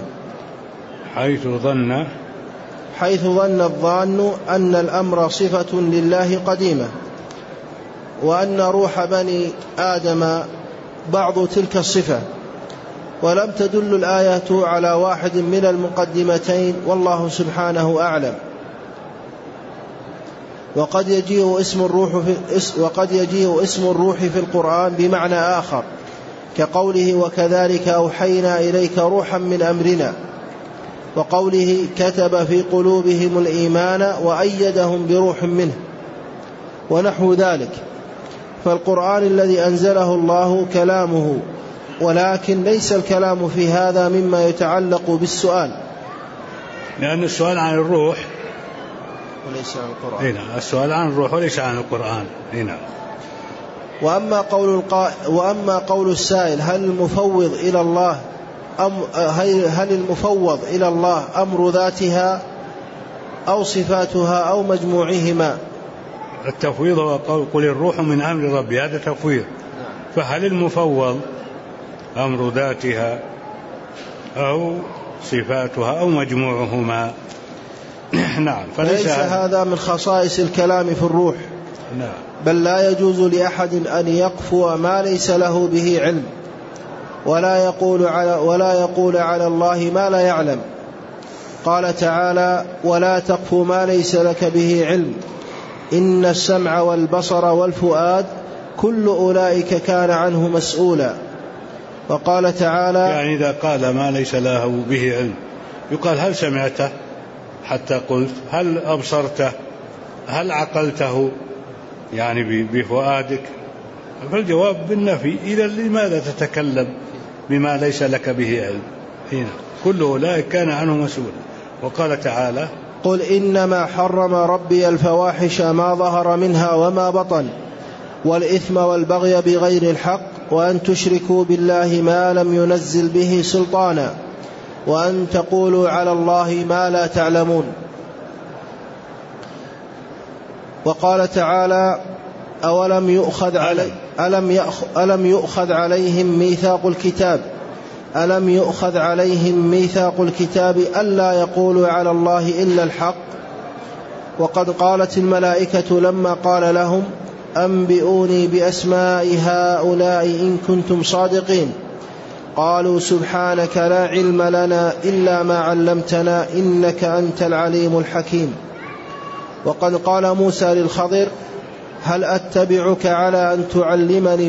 حيث ظن الظان أن الأمر صفة لله قديمة، وأن روح بني آدم بعض تلك الصفة، ولم تدل الآيات على واحد من المقدمتين، والله سبحانه أعلم. وقد يجيء اسم الروح في القرآن بمعنى آخر، كقوله وكذلك أوحينا إليك روحا من أمرنا، وقوله كتب في قلوبهم الإيمان وأيدهم بروح منه ونحو ذلك. فالقرآن الذي أنزله الله كلامه، ولكن ليس الكلام في هذا مما يتعلق بالسؤال، لأن السؤال عن الروح وليس عن القرآن. السؤال عن الروح وليس عن القرآن. وأما قول السائل هل المفوض إلى الله أمر ذاتها أو صفاتها أو مجموعهما؟ التفويض هو قل الروح من أمر ربي، هذا تفويض. فهل المفوض أمر ذاتها أو صفاتها أو مجموعهما؟ نعم. فليس هذا من خصائص الكلام في الروح. نعم. بل لا يجوز لأحد أن يقفو ما ليس له به علم، ولا يقول على الله ما لا يعلم. قال تعالى ولا تقف ما ليس لك به علم إن السمع والبصر والفؤاد كل أولئك كان عنه مسؤولا. وقال تعالى يعني إذا قال ما ليس له به علم يقال هل سمعته حتى قلت، هل أبصرته، هل عقلته يعني بفؤادك؟ فالجواب بالنفي. إذا لماذا تتكلم بما ليس لك به علم؟ هنا كل أولئك كان عنه مسؤولا. وقال تعالى قل إنما حرم ربي الفواحش ما ظهر منها وما بطن والإثم والبغي بغير الحق وأن تشركوا بالله ما لم ينزل به سلطانا وأن تقولوا على الله ما لا تعلمون. وقال تعالى ألم يؤخذ عليهم ميثاق الكتاب ألا يقولوا على الله إلا الحق. وقد قالت الملائكة لما قال لهم أنبئوني بأسماء هؤلاء إن كنتم صادقين قالوا سبحانك لا علم لنا إلا ما علمتنا إنك أنت العليم الحكيم. وقد قال موسى للخضر هل أتبعك على أن تعلمني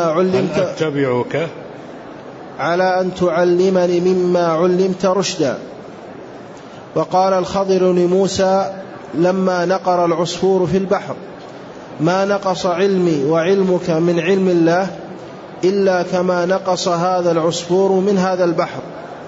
مما علمت رشدا. وقال الخضر لموسى لما نقر العصفور في البحر ما نقص علمي وعلمك من علم الله إلا كما نقص هذا العصفور من هذا البحر.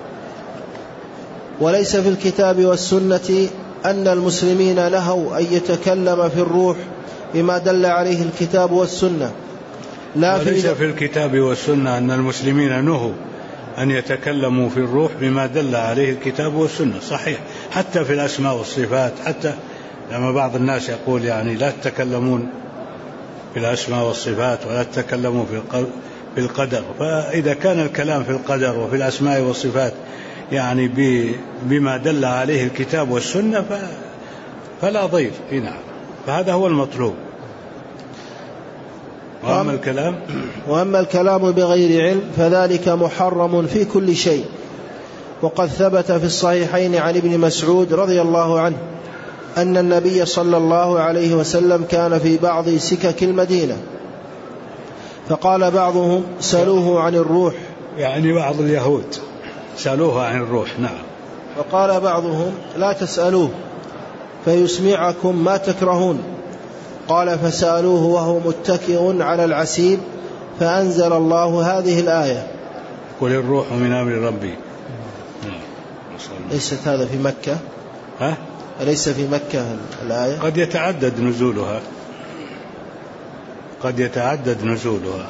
وليس في الكتاب والسنة أن المسلمين نهوا أن يتكلم في الروح بما دل عليه الكتاب والسنة. وليس في الكتاب والسنة أن المسلمين نهوا أن يتكلموا في الروح بما دل عليه الكتاب والسنة. صحيح، حتى في الأسماء والصفات، حتى لما بعض الناس يقول يعني لا تتكلمون في الأسماء والصفات ولا تتكلموا في القدر، فإذا كان الكلام في القدر وفي الأسماء والصفات يعني بما دل عليه الكتاب والسنة فلا ضير. نعم، فهذا هو المطلوب. وأما الكلام بغير علم فذلك محرم في كل شيء. وقد ثبت في الصحيحين عن ابن مسعود رضي الله عنه أن النبي صلى الله عليه وسلم كان في بعض سكك المدينة فقال بعضهم سألوه عن الروح، يعني بعض اليهود سألوه عن الروح. نعم. وقال بعضهم لا تسألوه فيسمعكم ما تكرهون. قال فسألوه وهو متكئ على العسيب فأنزل الله هذه الآية قل الروح من أمر ربي. ليست هذا في مكة؟ أليس في مكة الآية؟ قد يتعدد نزولها.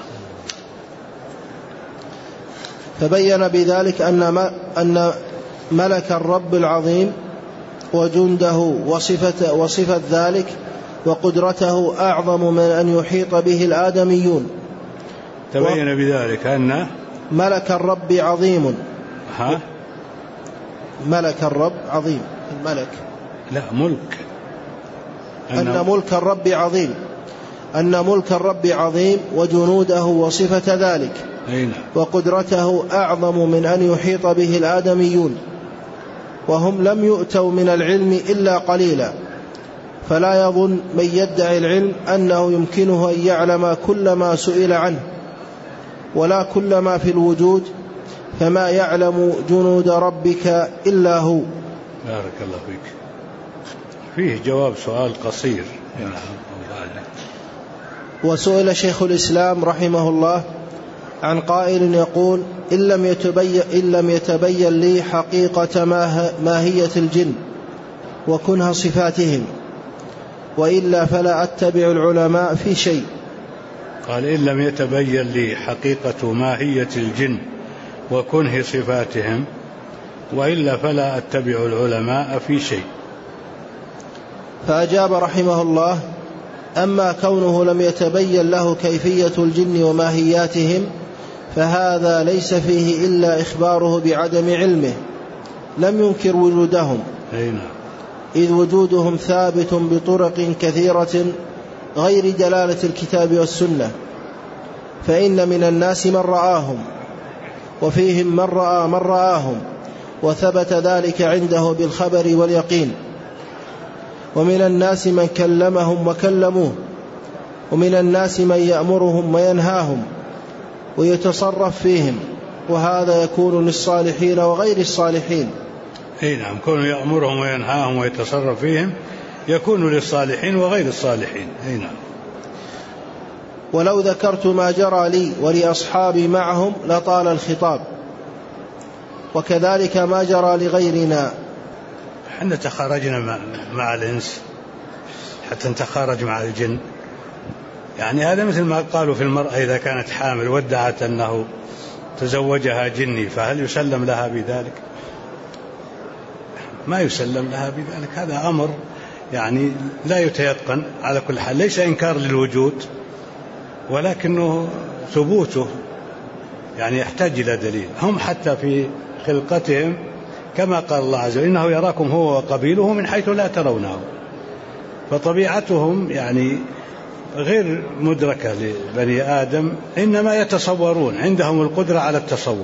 فبين بذلك أن ملك الرب العظيم وجنده وصفة ذلك وقدرته أعظم من أن يحيط به الآدميون. تبين بذلك أن ملك الرب عظيم. ملك الرب عظيم. الملك لا ملك. أن ملك الرب عظيم. أن ملك الرب عظيم وجنوده وصفة ذلك وقدرته أعظم من أن يحيط به الآدميون، وهم لم يؤتوا من العلم إلا قليلا. فلا يظن من يدعي العلم أنه يمكنه أن يعلم كل ما سئل عنه ولا كل ما في الوجود، فما يعلم جنود ربك إلا هو. بارك الله فيك. فيه جواب سؤال قصير. وسئل شيخ الإسلام رحمه الله عن قائل يقول إن لم يتبين لي حقيقة ماهية الجن وكنه صفاتهم وإلا فلا أتبع العلماء في شيء. قال إن لم يتبين لي حقيقة ماهية الجن وكنه صفاتهم وإلا فلا أتبع العلماء في شيء. فأجاب رحمه الله أما كونه لم يتبين له كيفية الجن وماهياتهم فهذا ليس فيه إلا إخباره بعدم علمه، لم ينكر وجودهم إذ وجودهم ثابت بطرق كثيرة غير دلالة الكتاب والسنة. فإن من الناس من رآهم وفيهم من رأى من رآهم وثبت ذلك عنده بالخبر واليقين، ومن الناس من كلمهم وكلموه، ومن الناس من يأمرهم وينهاهم ويتصرف فيهم، وهذا يكون للصالحين وغير الصالحين. نعم، كونه يأمرهم وينهاهم ويتصرف فيهم يكون للصالحين وغير الصالحين. نعم. ولو ذكرت ما جرى لي ولأصحابي معهم لطال الخطاب، وكذلك ما جرى لغيرنا. احنا تخارجنا مع الإنس حتى نتخارج مع الجن. يعني هذا مثل ما قالوا في المرأة إذا كانت حامل وادعت أنه تزوجها جني فهل يسلم لها بذلك؟ ما يسلم لها بذلك. هذا أمر يعني لا يتيقن. على كل حال ليس إنكار للوجود ولكنه ثبوته يعني يحتاج إلى دليل. هم حتى في خلقتهم كما قال الله عز وجل إنه يراكم هو وقبيله من حيث لا ترونه، فطبيعتهم يعني غير مدركة لبني آدم، إنما يتصورون، عندهم القدرة على التصور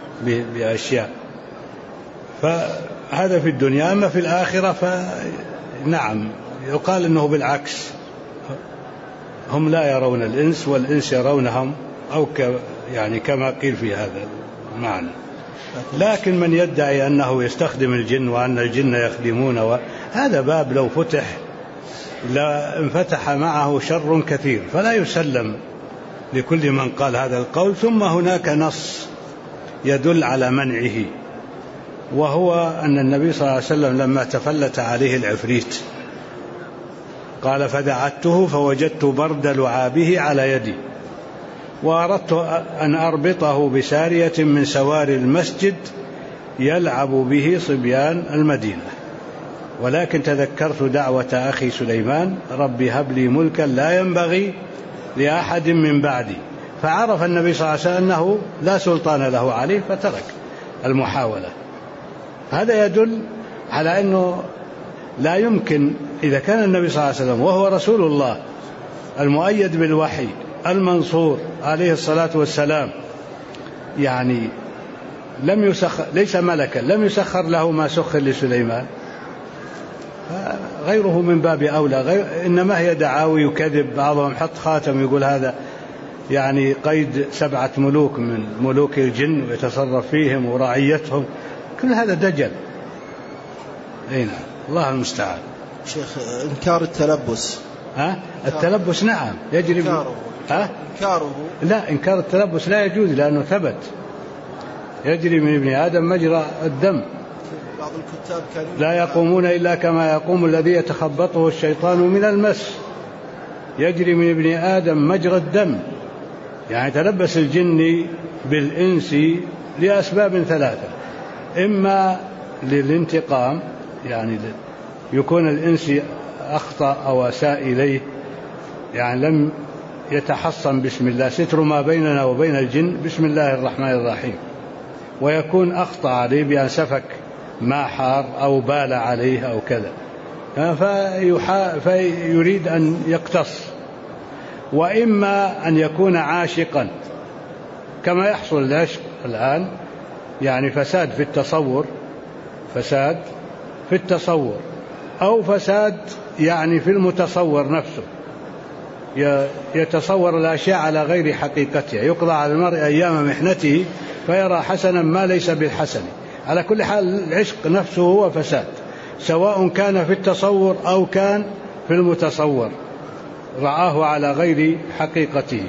بأشياء. فهذا في الدنيا. أما في الآخرة نعم يقال أنه بالعكس، هم لا يرون الإنس والإنس يرونهم، أو يعني كما قيل في هذا المعنى. لكن من يدعي أنه يستخدم الجن وأن الجن يخدمون، هذا باب لو فتح لا انفتح معه شر كثير، فلا يسلم لكل من قال هذا القول. ثم هناك نص يدل على منعه، وهو أن النبي صلى الله عليه وسلم لما تفلت عليه العفريت قال فدعته فوجدت برد لعابه على يدي، وأردت أن أربطه بسارية من سواري المسجد يلعب به صبيان المدينة، ولكن تذكرت دعوة أخي سليمان ربي هب لي ملكا لا ينبغي لأحد من بعدي، فعرف النبي صلى الله عليه وسلم أنه لا سلطان له عليه فترك المحاولة. هذا يدل على أنه لا يمكن، إذا كان النبي صلى الله عليه وسلم وهو رسول الله المؤيد بالوحي المنصور عليه الصلاة والسلام، يعني لم يسخر، ليس ملكا، لم يسخر له ما سخر لسليمان، غيره من باب أولى. إنما هي دعاوي وكذب، بعضهم حط خاتم يقول هذا يعني قيد 7 ملوك من ملوك الجن ويتصرف فيهم ورعيتهم، كل هذا دجل. نعم الله المستعان. شيخ إنكار التلبس، التلبس نعم يجري إنكاره لا، إنكار التلبس لا يجوز لأنه ثبت، يجري من ابن آدم مجرى الدم. بعض الكتاب كانوا لا يقومون إلا كما يقوم الذي يتخبطه الشيطان من المس، يجري من ابن آدم مجرى الدم، يعني تلبس الجن بالإنس لأسباب 3: إما للانتقام، يعني يكون الإنس أخطأ أو أساء إليه، يعني لم يتحصن بسم الله، ستر ما بيننا وبين الجن بسم الله الرحمن الرحيم، ويكون أخطأ عليه بأن سفك ما حار أو بال عليه أو كذا، فيريد أن يقتص. وإما أن يكون عاشقا كما يحصل العشق الآن، يعني فساد في التصور، فساد في التصور أو فساد يعني في المتصور نفسه، يتصور الأشياء على غير حقيقتها، يقضى على المرء أيام محنته فيرى حسنا ما ليس بالحسن. على كل حال العشق نفسه هو فساد، سواء كان في التصور أو كان في المتصور، رآه على غير حقيقته.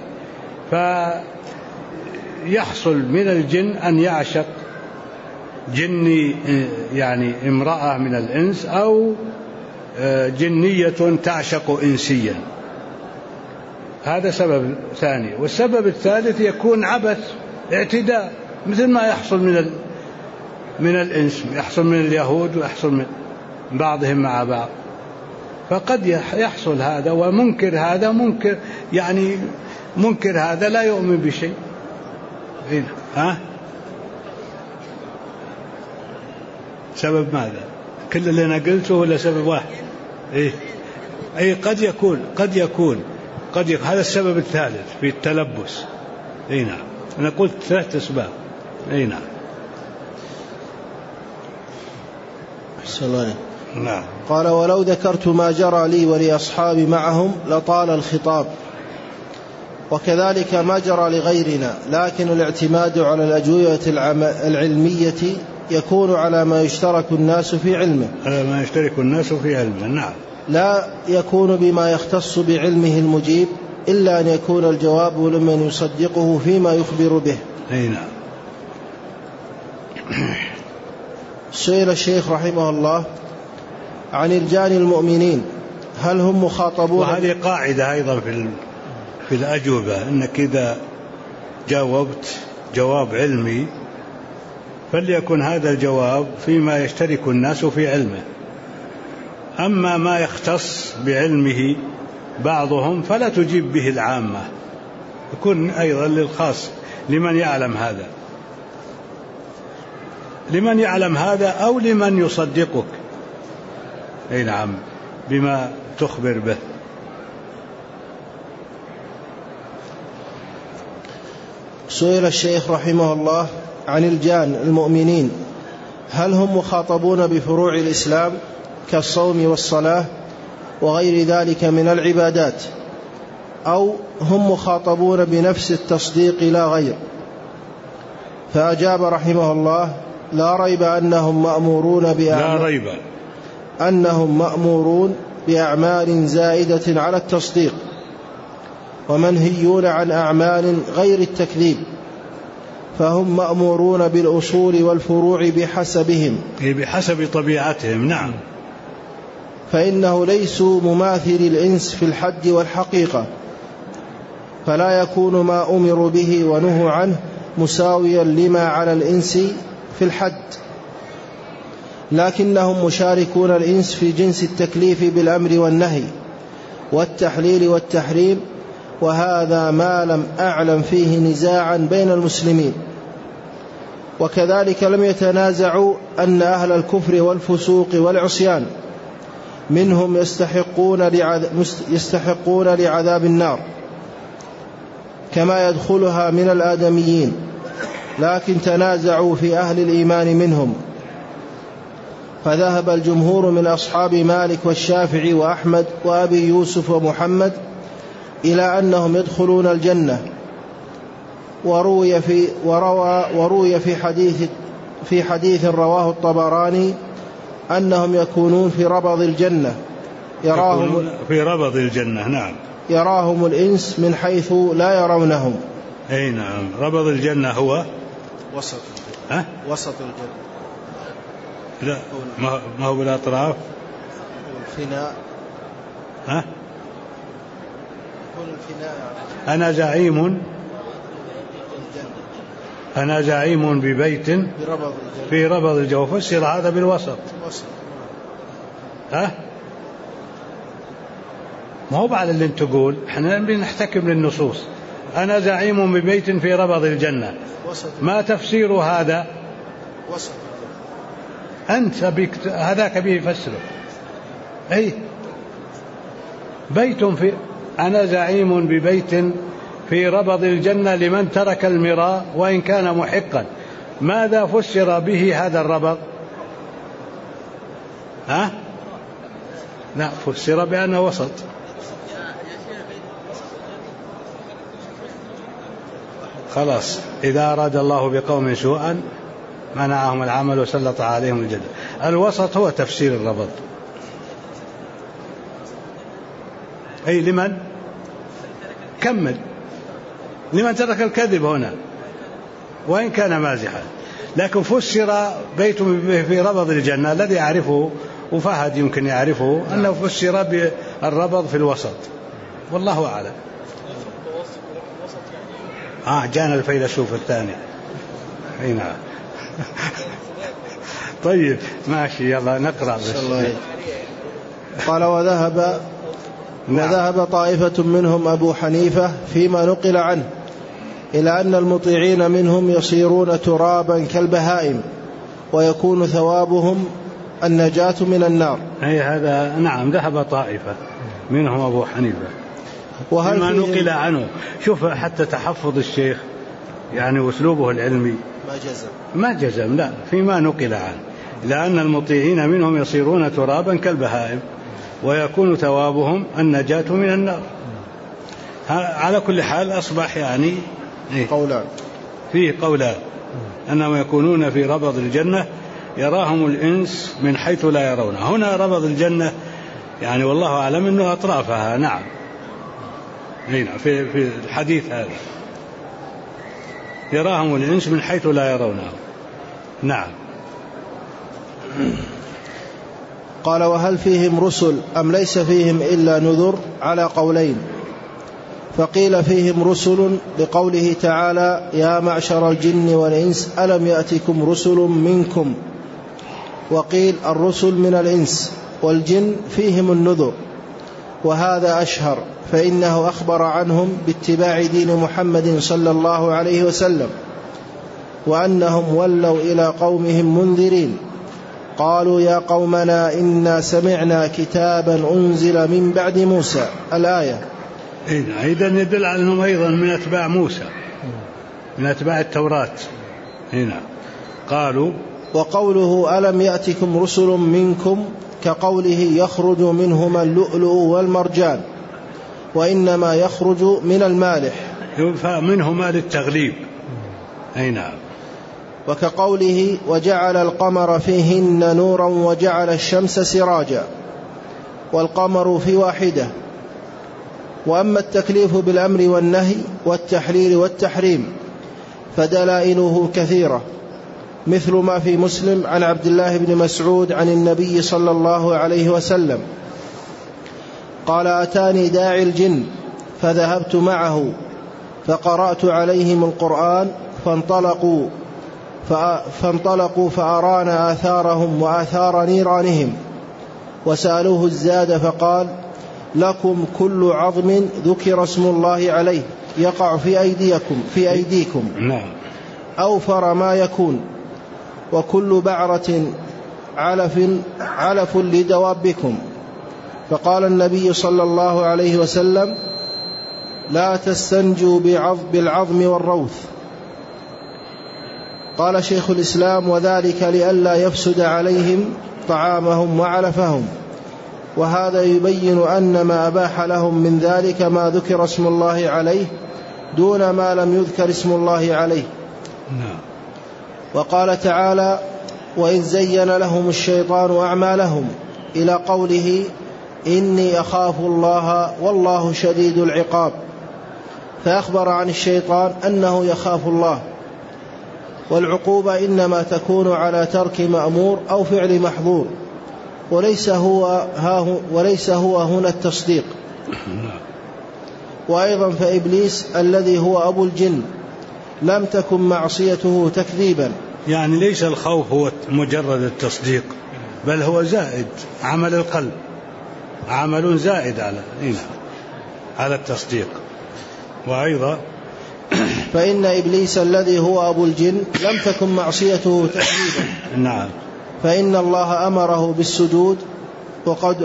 فيحصل من الجن أن يعشق جني، يعني امرأة من الإنس، أو جنية تعشق إنسيا، هذا سبب ثاني. والسبب الثالث يكون عبث، اعتداء، مثل ما يحصل من الإنس، يحصل من اليهود ويحصل من بعضهم مع بعض. فقد يحصل هذا، ومنكر هذا منكر، يعني منكر هذا لا يؤمن بشيء. سبب ماذا؟ كل اللي أنا قلته ولا سبب واحد؟ قد يكون هذا السبب الثالث في التلبس. نعم أنا قلت 3 أسباب. نعم. نعم. قال ولو ذكرت ما جرى لي ولأصحابي معهم لطال الخطاب، وكذلك ما جرى لغيرنا، لكن الاعتماد على الأجوبة العلمية يكون على ما يشترك الناس في علمه، نعم، لا يكون بما يختص بعلمه المجيب، إلا أن يكون الجواب لمن يصدقه فيما يخبر به. نعم. سئل الشيخ رحمه الله عن الجان المؤمنين هل هم مخاطبون؟ وهذه قاعدة أيضا في الأجوبة، أنك إذا جاوبت جواب علمي فليكن هذا الجواب فيما يشترك الناس في علمه، أما ما يختص بعلمه بعضهم فلا تجيب به العامة، يكون أيضا للخاص، لمن يعلم هذا أو لمن يصدقك نعم بما تخبر به. سئل الشيخ رحمه الله عن الجان المؤمنين هل هم مخاطبون بفروع الإسلام كالصوم والصلاة وغير ذلك من العبادات، أو هم مخاطبون بنفس التصديق لا غير؟ فأجاب رحمه الله: لا ريب أنهم مأمورون بأعمال زائدة على التصديق، ومنهيون عن أعمال غير التكذيب، فهم مأمورون بالأصول والفروع بحسب طبيعتهم. نعم. فإنه ليسوا مماثل الإنس في الحد والحقيقة، فلا يكون ما أمروا به ونهوا عنه مساويا لما على الإنس في الحد، لكنهم مشاركون الإنس في جنس التكليف بالأمر والنهي والتحليل والتحريم، وهذا ما لم أعلم فيه نزاعا بين المسلمين. وكذلك لم يتنازعوا أن أهل الكفر والفسوق والعصيان منهم يستحقون لعذاب النار كما يدخلها من الآدميين، لكن تنازعوا في أهل الإيمان منهم. فذهب الجمهور من أصحاب مالك والشافعي وأحمد وأبي يوسف ومحمد إلى أنهم يدخلون الجنة، وروي في حديث رواه الطبراني أنهم يكونون في ربض الجنة، نعم، يراهم الإنس من حيث لا يرونهم. أي نعم. ربض الجنة هو وسط الجنة. لا، ما هو بالأطراف. الفناء. أنا زعيم ببيت في ربض الجنة، فسر هذا بالوسط. ما هو بعد اللي انت تقول، احنا بنحتكم للنصوص. أنا زعيم ببيت في ربض الجنة، ما تفسير هذا؟ أنت هذاك به يفسره. أي بيت في، أنا زعيم ببيت في ربض الجنة لمن ترك المراء وإن كان محقا. ماذا فسر به هذا الربض؟ لا، فسر بأنه وسط. خلاص، إذا أراد الله بقوم سوءا منعهم العمل وسلط عليهم الجنة. الوسط هو تفسير الربض. أي لمن كمل، لمن ترك الكذب هنا وإن كان مازحا. لكن فسر بيت في ربض الجنة الذي يعرفه، وفهد يمكن يعرفه، أنه فسر بالربض في الوسط، والله أعلم. جانا الفيلسوف الثاني. أي نعم. طيب ماشي، يلا نقرأ بس. قال: وذهب طائفة منهم أبو حنيفة فيما نقل عنه إلى أن المطيعين منهم يصيرون ترابا كالبهائم، ويكون ثوابهم النجاة من النار. أي هذا نعم، ذهب طائفة منهم أبو حنيفة فيما نقل عنه. شوف حتى تحفظ الشيخ يعني واسلوبه العلمي، ما جزم، لا، فيما نقل عنه لأن المطيعين منهم يصيرون ترابا كالبهائم ويكون ثوابهم النجاة من النار. على كل حال أصبح يعني فيه قولان، أنهم يكونون في ربض الجنة يراهم الإنس من حيث لا يرون. هنا ربض الجنة يعني والله أعلم أنه أطرافها. نعم، هنا في الحديث هذا يراهم الإنس من حيث لا يرونه. نعم. قال: وهل فيهم رسل أم ليس فيهم إلا نذر؟ على قولين. فقيل فيهم رسل لقوله تعالى: يا معشر الجن والإنس ألم يأتكم رسل منكم. وقيل الرسل من الإنس والجن فيهم النذر، وهذا أشهر، فإنه أخبر عنهم باتباع دين محمد صلى الله عليه وسلم، وأنهم ولوا إلى قومهم منذرين. قالوا: يا قومنا إنا سمعنا كتابا أنزل من بعد موسى. الآية. أيضا يدل على أنهم أيضا من أتباع موسى، من أتباع التوراة. هنا قالوا وقوله ألم يأتكم رسل منكم كقوله يخرج منهما اللؤلؤ والمرجان، وإنما يخرج من المالح، فمنهما للتغليب. أي نعم. وكقوله وجعل القمر فيهن نورا وجعل الشمس سراجا، والقمر في واحدة. وأما التكليف بالأمر والنهي والتحليل والتحريم فدلائله كثيرة، مثل ما في مسلم عن عبد الله بن مسعود عن النبي صلى الله عليه وسلم قال أتاني داعي الجن فذهبت معه فقرأت عليهم القرآن فانطلقوا فأرانا آثارهم وآثار نيرانهم، وسألوه الزاد فقال لكم كل عظم ذكر اسم الله عليه يقع في أيديكم أوفر ما يكون، وكل بعرة علف لدوابكم. فقال النبي صلى الله عليه وسلم لا تستنجوا بالعظم والروث. قال شيخ الإسلام وذلك لئلا يفسد عليهم طعامهم وعلفهم، وهذا يبين أن ما أباح لهم من ذلك ما ذكر اسم الله عليه دون ما لم يذكر اسم الله عليه. وقال تعالى وإذ زين لهم الشيطان أعمالهم إلى قوله إني أخاف الله والله شديد العقاب، فأخبر عن الشيطان أنه يخاف الله، والعقوبة إنما تكون على ترك مأمور أو فعل محظور، وليس هو هنا التصديق. وأيضا فإبليس الذي هو أبو الجن لم تكن معصيته تكذيبا، يعني ليس الخوف هو مجرد التصديق، بل هو زائد، عمل القلب، عمل زائد على التصديق. وأيضا فإن إبليس الذي هو أبو الجن لم تكن معصيته تكذيبا. نعم. فإن الله أمره بالسجود وقد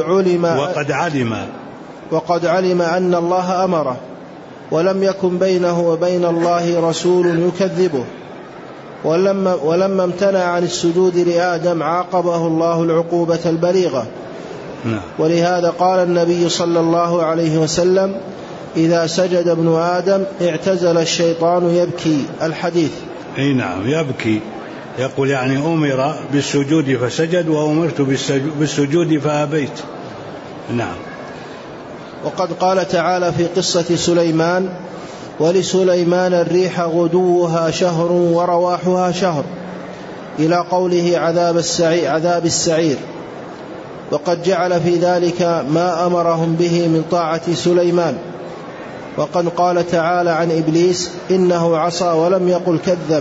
علم أن الله أمره، ولم يكن بينه وبين الله رسول يكذبه. ولما امتنع عن السجود لآدم عاقبه الله العقوبة البليغة. ولهذا قال النبي صلى الله عليه وسلم إذا سجد ابن آدم اعتزل الشيطان يبكي، الحديث. أي نعم، يبكي، يقول يعني أمر بالسجود فسجد وأمرت بالسجود فأبيت. نعم. وقد قال تعالى في قصة سليمان ولسليمان الريح غدوها شهر ورواحها شهر، إلى قوله عذاب السعير. وقد جعل في ذلك ما أمرهم به من طاعة سليمان. وقد قال تعالى عن إبليس إنه عصى ولم يقل كذب.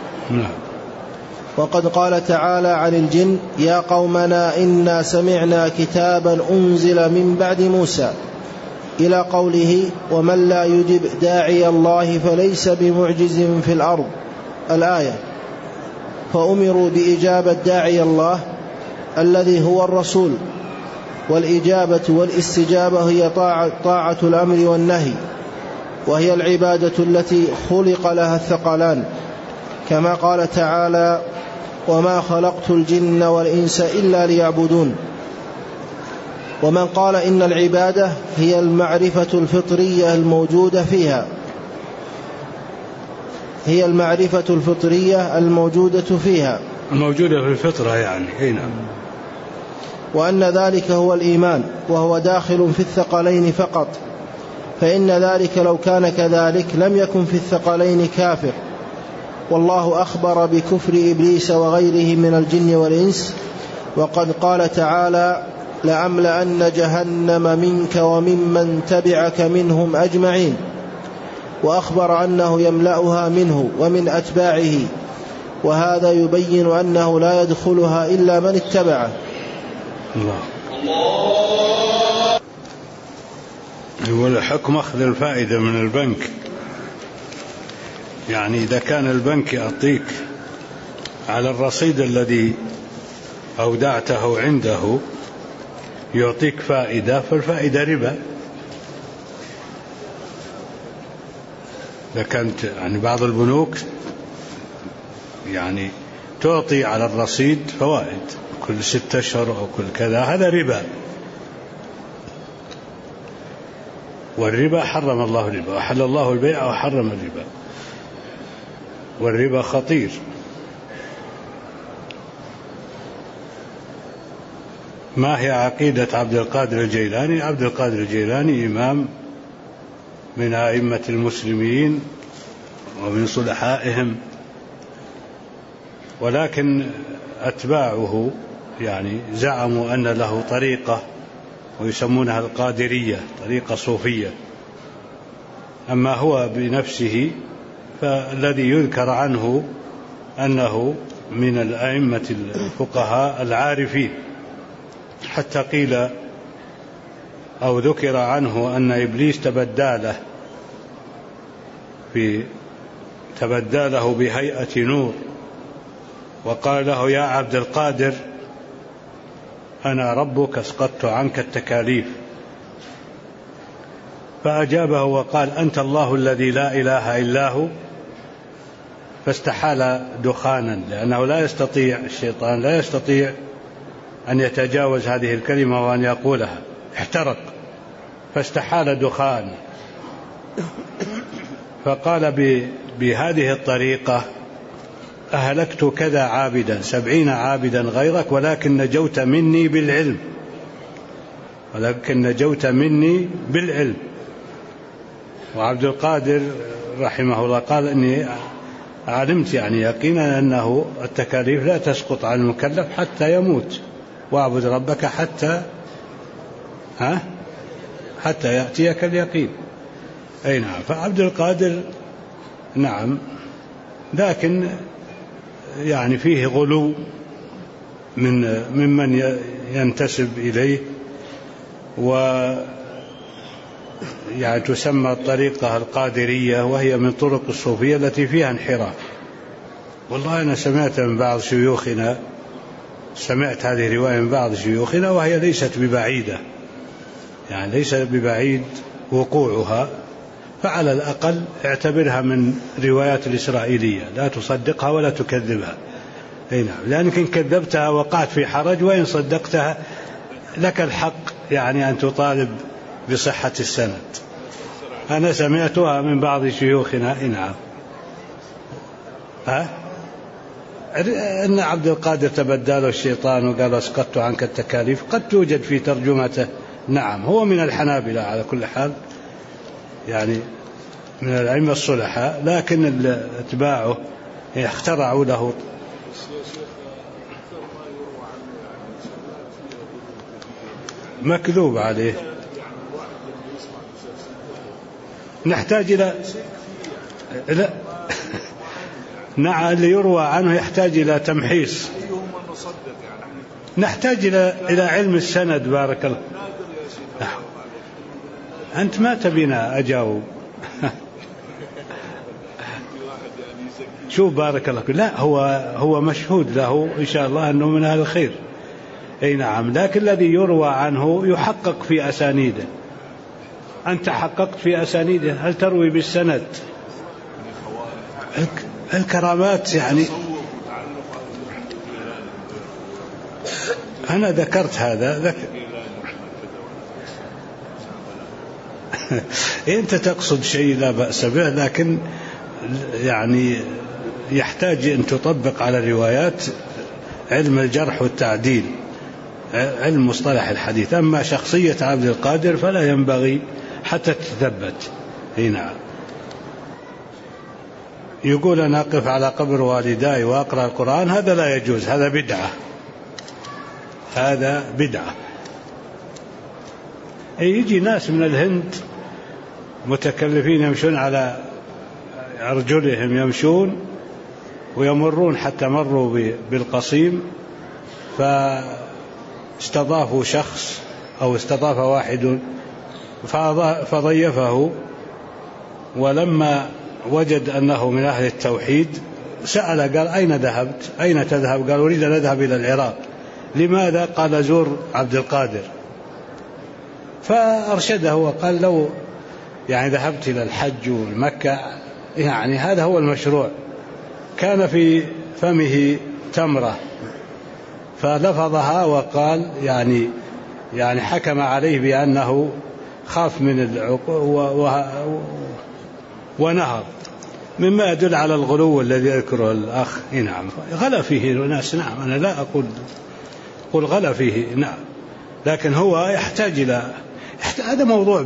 وقد قال تعالى عن الجن يا قومنا إنا سمعنا كتابا أنزل من بعد موسى، إلى قوله ومن لا يجب داعي الله فليس بمعجز في الأرض، الآية. فأمروا بإجابة داعي الله الذي هو الرسول، والإجابة والاستجابة هي طاعة الأمر والنهي، وهي العبادة التي خلق لها الثقلان، كما قال تعالى وما خلقت الجن والإنس إلا ليعبدون. ومن قال إن العبادة هي المعرفة الفطرية الموجودة فيها، هي المعرفة الفطرية الموجودة في الفطرة يعني هنا، وأن ذلك هو الإيمان، وهو داخل في الثقلين فقط، فإن ذلك لو كان كذلك لم يكن في الثقلين كافر. والله أخبر بكفر إبليس وغيره من الجن والإنس، وقد قال تعالى لأملأن جهنم منك وممن تبعك منهم أجمعين، وأخبر أنه يملأها منه ومن أتباعه، وهذا يبين أنه لا يدخلها إلا من اتبعه. يقول حكم أخذ الفائدة من البنك، يعني إذا كان البنك يعطيك على الرصيد الذي أودعته عنده يعطيك فائدة، فالفائدة ربا. إذا كانت يعني بعض البنوك يعني تعطي على الرصيد فوائد كل 6 أشهر أو كل كذا، هذا ربا. والربا حرم الله الربا، وحل الله البيع وحرم الربا، والربا خطير. ما هي عقيدة عبد القادر الجيلاني؟ عبد القادر الجيلاني إمام من أئمة المسلمين ومن صلحائهم، ولكن أتباعه يعني زعموا أن له طريقة ويسمونها القادرية، طريقة صوفية. أما هو بنفسه فالذي يذكر عنه أنه من الأئمة الفقهاء العارفين، حتى قيل أو ذكر عنه أن إبليس تبدى له بهيئة نور وقال له: يا عبد القادر أنا ربك أسقطت عنك التكاليف. فأجابه وقال: أنت الله الذي لا إله إلا هو. فاستحال دخانا، لأنه الشيطان لا يستطيع أن يتجاوز هذه الكلمة وأن يقولها، احترق فاستحال دخان. فقال بهذه الطريقة: أهلكت كذا عابدا 70 عابدا غيرك، ولكن نجوت مني بالعلم. وعبد القادر رحمه الله قال: إني علمت يعني يقينا أنه التكاليف لا تسقط عن المكلف حتى يموت، واعبد ربك حتى يأتيك اليقين. أي نعم. فعبد القادر نعم، لكن يعني فيه غلو ممن ينتسب إليه، يعني تسمى الطريقة القادرية، وهي من طرق الصوفية التي فيها انحراف. والله أنا سمعت هذه الرواية من بعض شيوخنا، وهي ليست ببعيدة، يعني ليس ببعيد وقوعها، فعلى الأقل اعتبرها من روايات الإسرائيلية، لا تصدقها ولا تكذبها. أي نعم، لأنك إن كذبتها وقعت في حرج، وإن صدقتها لك الحق يعني أن تطالب بصحة السند. أنا سمعتها من بعض شيوخنا. نعم. أن عبد القادر تبدى له الشيطان وقال: أسقطت عنك التكاليف، قد توجد في ترجمته. نعم، هو من الحنابلة على كل حال، يعني من الأئمة الصلحاء، لكن اتباعه اخترعوا له. مكذوب عليه. نحتاج إلى نعم، اللي يروى عنه يحتاج إلى تمحيص، نحتاج إلى علم السند. بارك الله. أنت ما تبينا أجاوب. شوف بارك الله، لا هو مشهود له إن شاء الله أنه من أهل الخير. أي نعم، لكن الذي يروى عنه يحقق في أسانيده. أنت حققت في أسانيده، هل تروي بالسند؟ الكرامات يعني أنا ذكرت هذا أنت تقصد شيء لا بأس به، لكن يعني يحتاج أن تطبق على الروايات علم الجرح والتعديل، علم مصطلح الحديث. أما شخصية عبد القادر فلا ينبغي حتى تثبت. نعم. يقول: أنا أقف على قبر والداي وأقرأ القرآن، هذا لا يجوز، هذا بدعة. يجي ناس من الهند متكلفين يمشون على أرجلهم، يمشون ويمرون، حتى مروا بالقصيم، فاستضافوا شخص أو استضاف واحد فضيفه، ولما وجد أنه من أهل التوحيد سأل، قال: أين ذهبت؟ أين تذهب؟ قال: أريد أن أذهب إلى العراق. لماذا؟ قال: زور عبد القادر. فأرشده وقال: لو يعني ذهبت إلى الحج والمكة، يعني هذا هو المشروع. كان في فمه تمرة فلفظها وقال يعني حكم عليه بأنه خاف من العقوق ونهض، مما يدل على الغلو الذي يذكره الأخ. نعم غلا فيه ناس، نعم أنا لا أقول غلا فيه، نعم، لكن هو يحتاج إلى هذا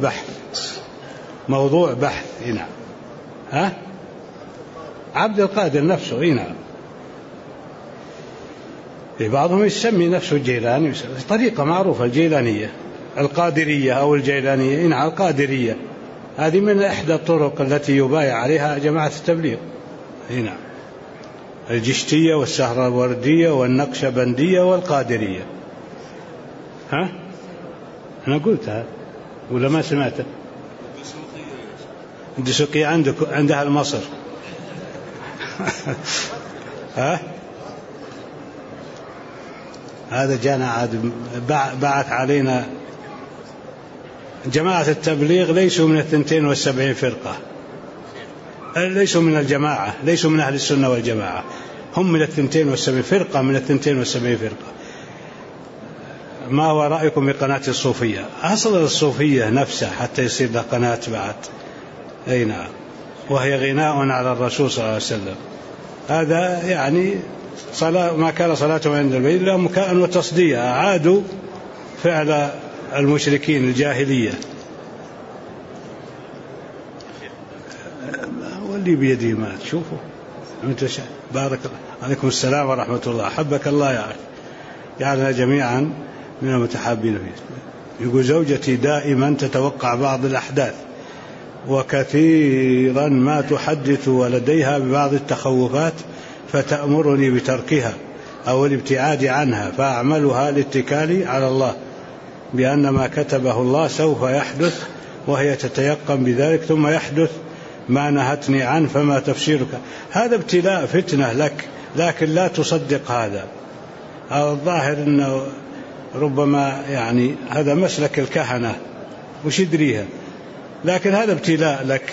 موضوع بحث. نعم عبد القادر نفسه. نعم بعضهم يسمي نفسه جيلاني، طريقة معروفة الجيلانية، القادرية أو الجيلانية. نعم القادرية هذه من إحدى الطرق التي يبايع عليها جماعة التبليغ. نعم الجشتية والسهروردية والنقشبندية والقادرية. أنا قلتها ولا ما سمعتها؟ الدسوقية عندها المصر. هذا جانا عاد بعث علينا. جماعة التبليغ ليسوا من 72 فرقة، ليسوا من الجماعة، ليسوا من أهل السنة والجماعة، هم من 72 فرقة، من 72 فرقة. ما هو رأيكم بقناة الصوفية؟ أصل الصوفية نفسها حتى يصير لها قناة بعد. أي نعم، وهي غناء على الرسول صلى الله عليه وسلم. هذا يعني ما كان صلاتهم عند البيت إلا مكاء وتصدية، أعادوا فعل المشركين الجاهلية. واللي بيدي ما تشوفه. بارك الله عليكم. السلام ورحمة الله. حبك الله يا أخي، جعلنا جميعا من المتحابين فيه. يقول زوجتي دائما تتوقع بعض الأحداث وكثيرا ما تحدث ولديها ببعض التخوفات، فتأمرني بتركها أو الابتعاد عنها، فأعملها لاتكالي على الله بأن ما كتبه الله سوف يحدث، وهي تتيقن بذلك، ثم يحدث ما نهتني عنه. فما تفسيرك؟ هذا ابتلاء فتنة لك، لكن لا تصدق هذا. الظاهر أنه ربما يعني هذا مسلك الكهنة وش يدريها، لكن هذا ابتلاء لك.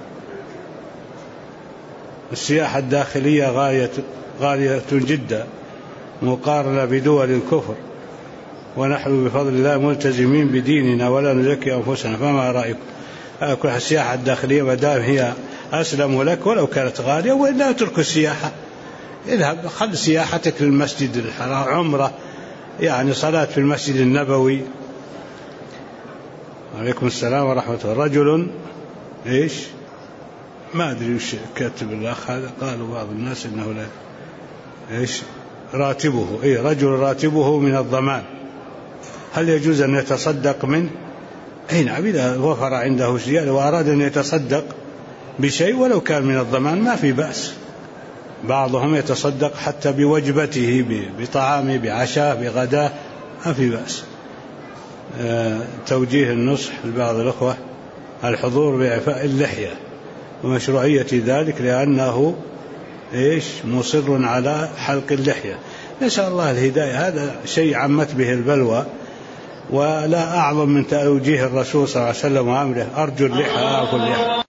السياحة الداخلية غالية جدا مقارنة بدول الكفر، ونحن بفضل الله ملتزمين بديننا ولا نزكي أنفسنا. فما رأيكم؟ أكل السياحة الداخلية ما دام هي أسلم لك ولو كانت غالية، وإلا اترك السياحة، اذهب خل سياحتك للمسجد الحرام، عمرة يعني صلاة في المسجد النبوي. عليكم السلام ورحمة الله. رجل إيش ما أدري وش كاتب الأخ هذا، قالوا بعض الناس إنه لا إيش راتبه، رجل راتبه من الضمان، هل يجوز أن يتصدق منه؟ نعم، إذا وفر عنده شيء وأراد أن يتصدق بشيء ولو كان من الضمان ما في بأس. بعضهم يتصدق حتى بوجبته، بطعامه، بعشاء، بغداء، ما في بأس. توجيه النصح لبعض الأخوة الحضور بإعفاء اللحية ومشروعية ذلك، لأنه مصر على حلق اللحية. نسأل الله الهداية. هذا شيء عمت به البلوى، ولا أعظم من توجيه الرسول صلى الله عليه وسلم وأمره: أرجو اللحى أكل اللحى.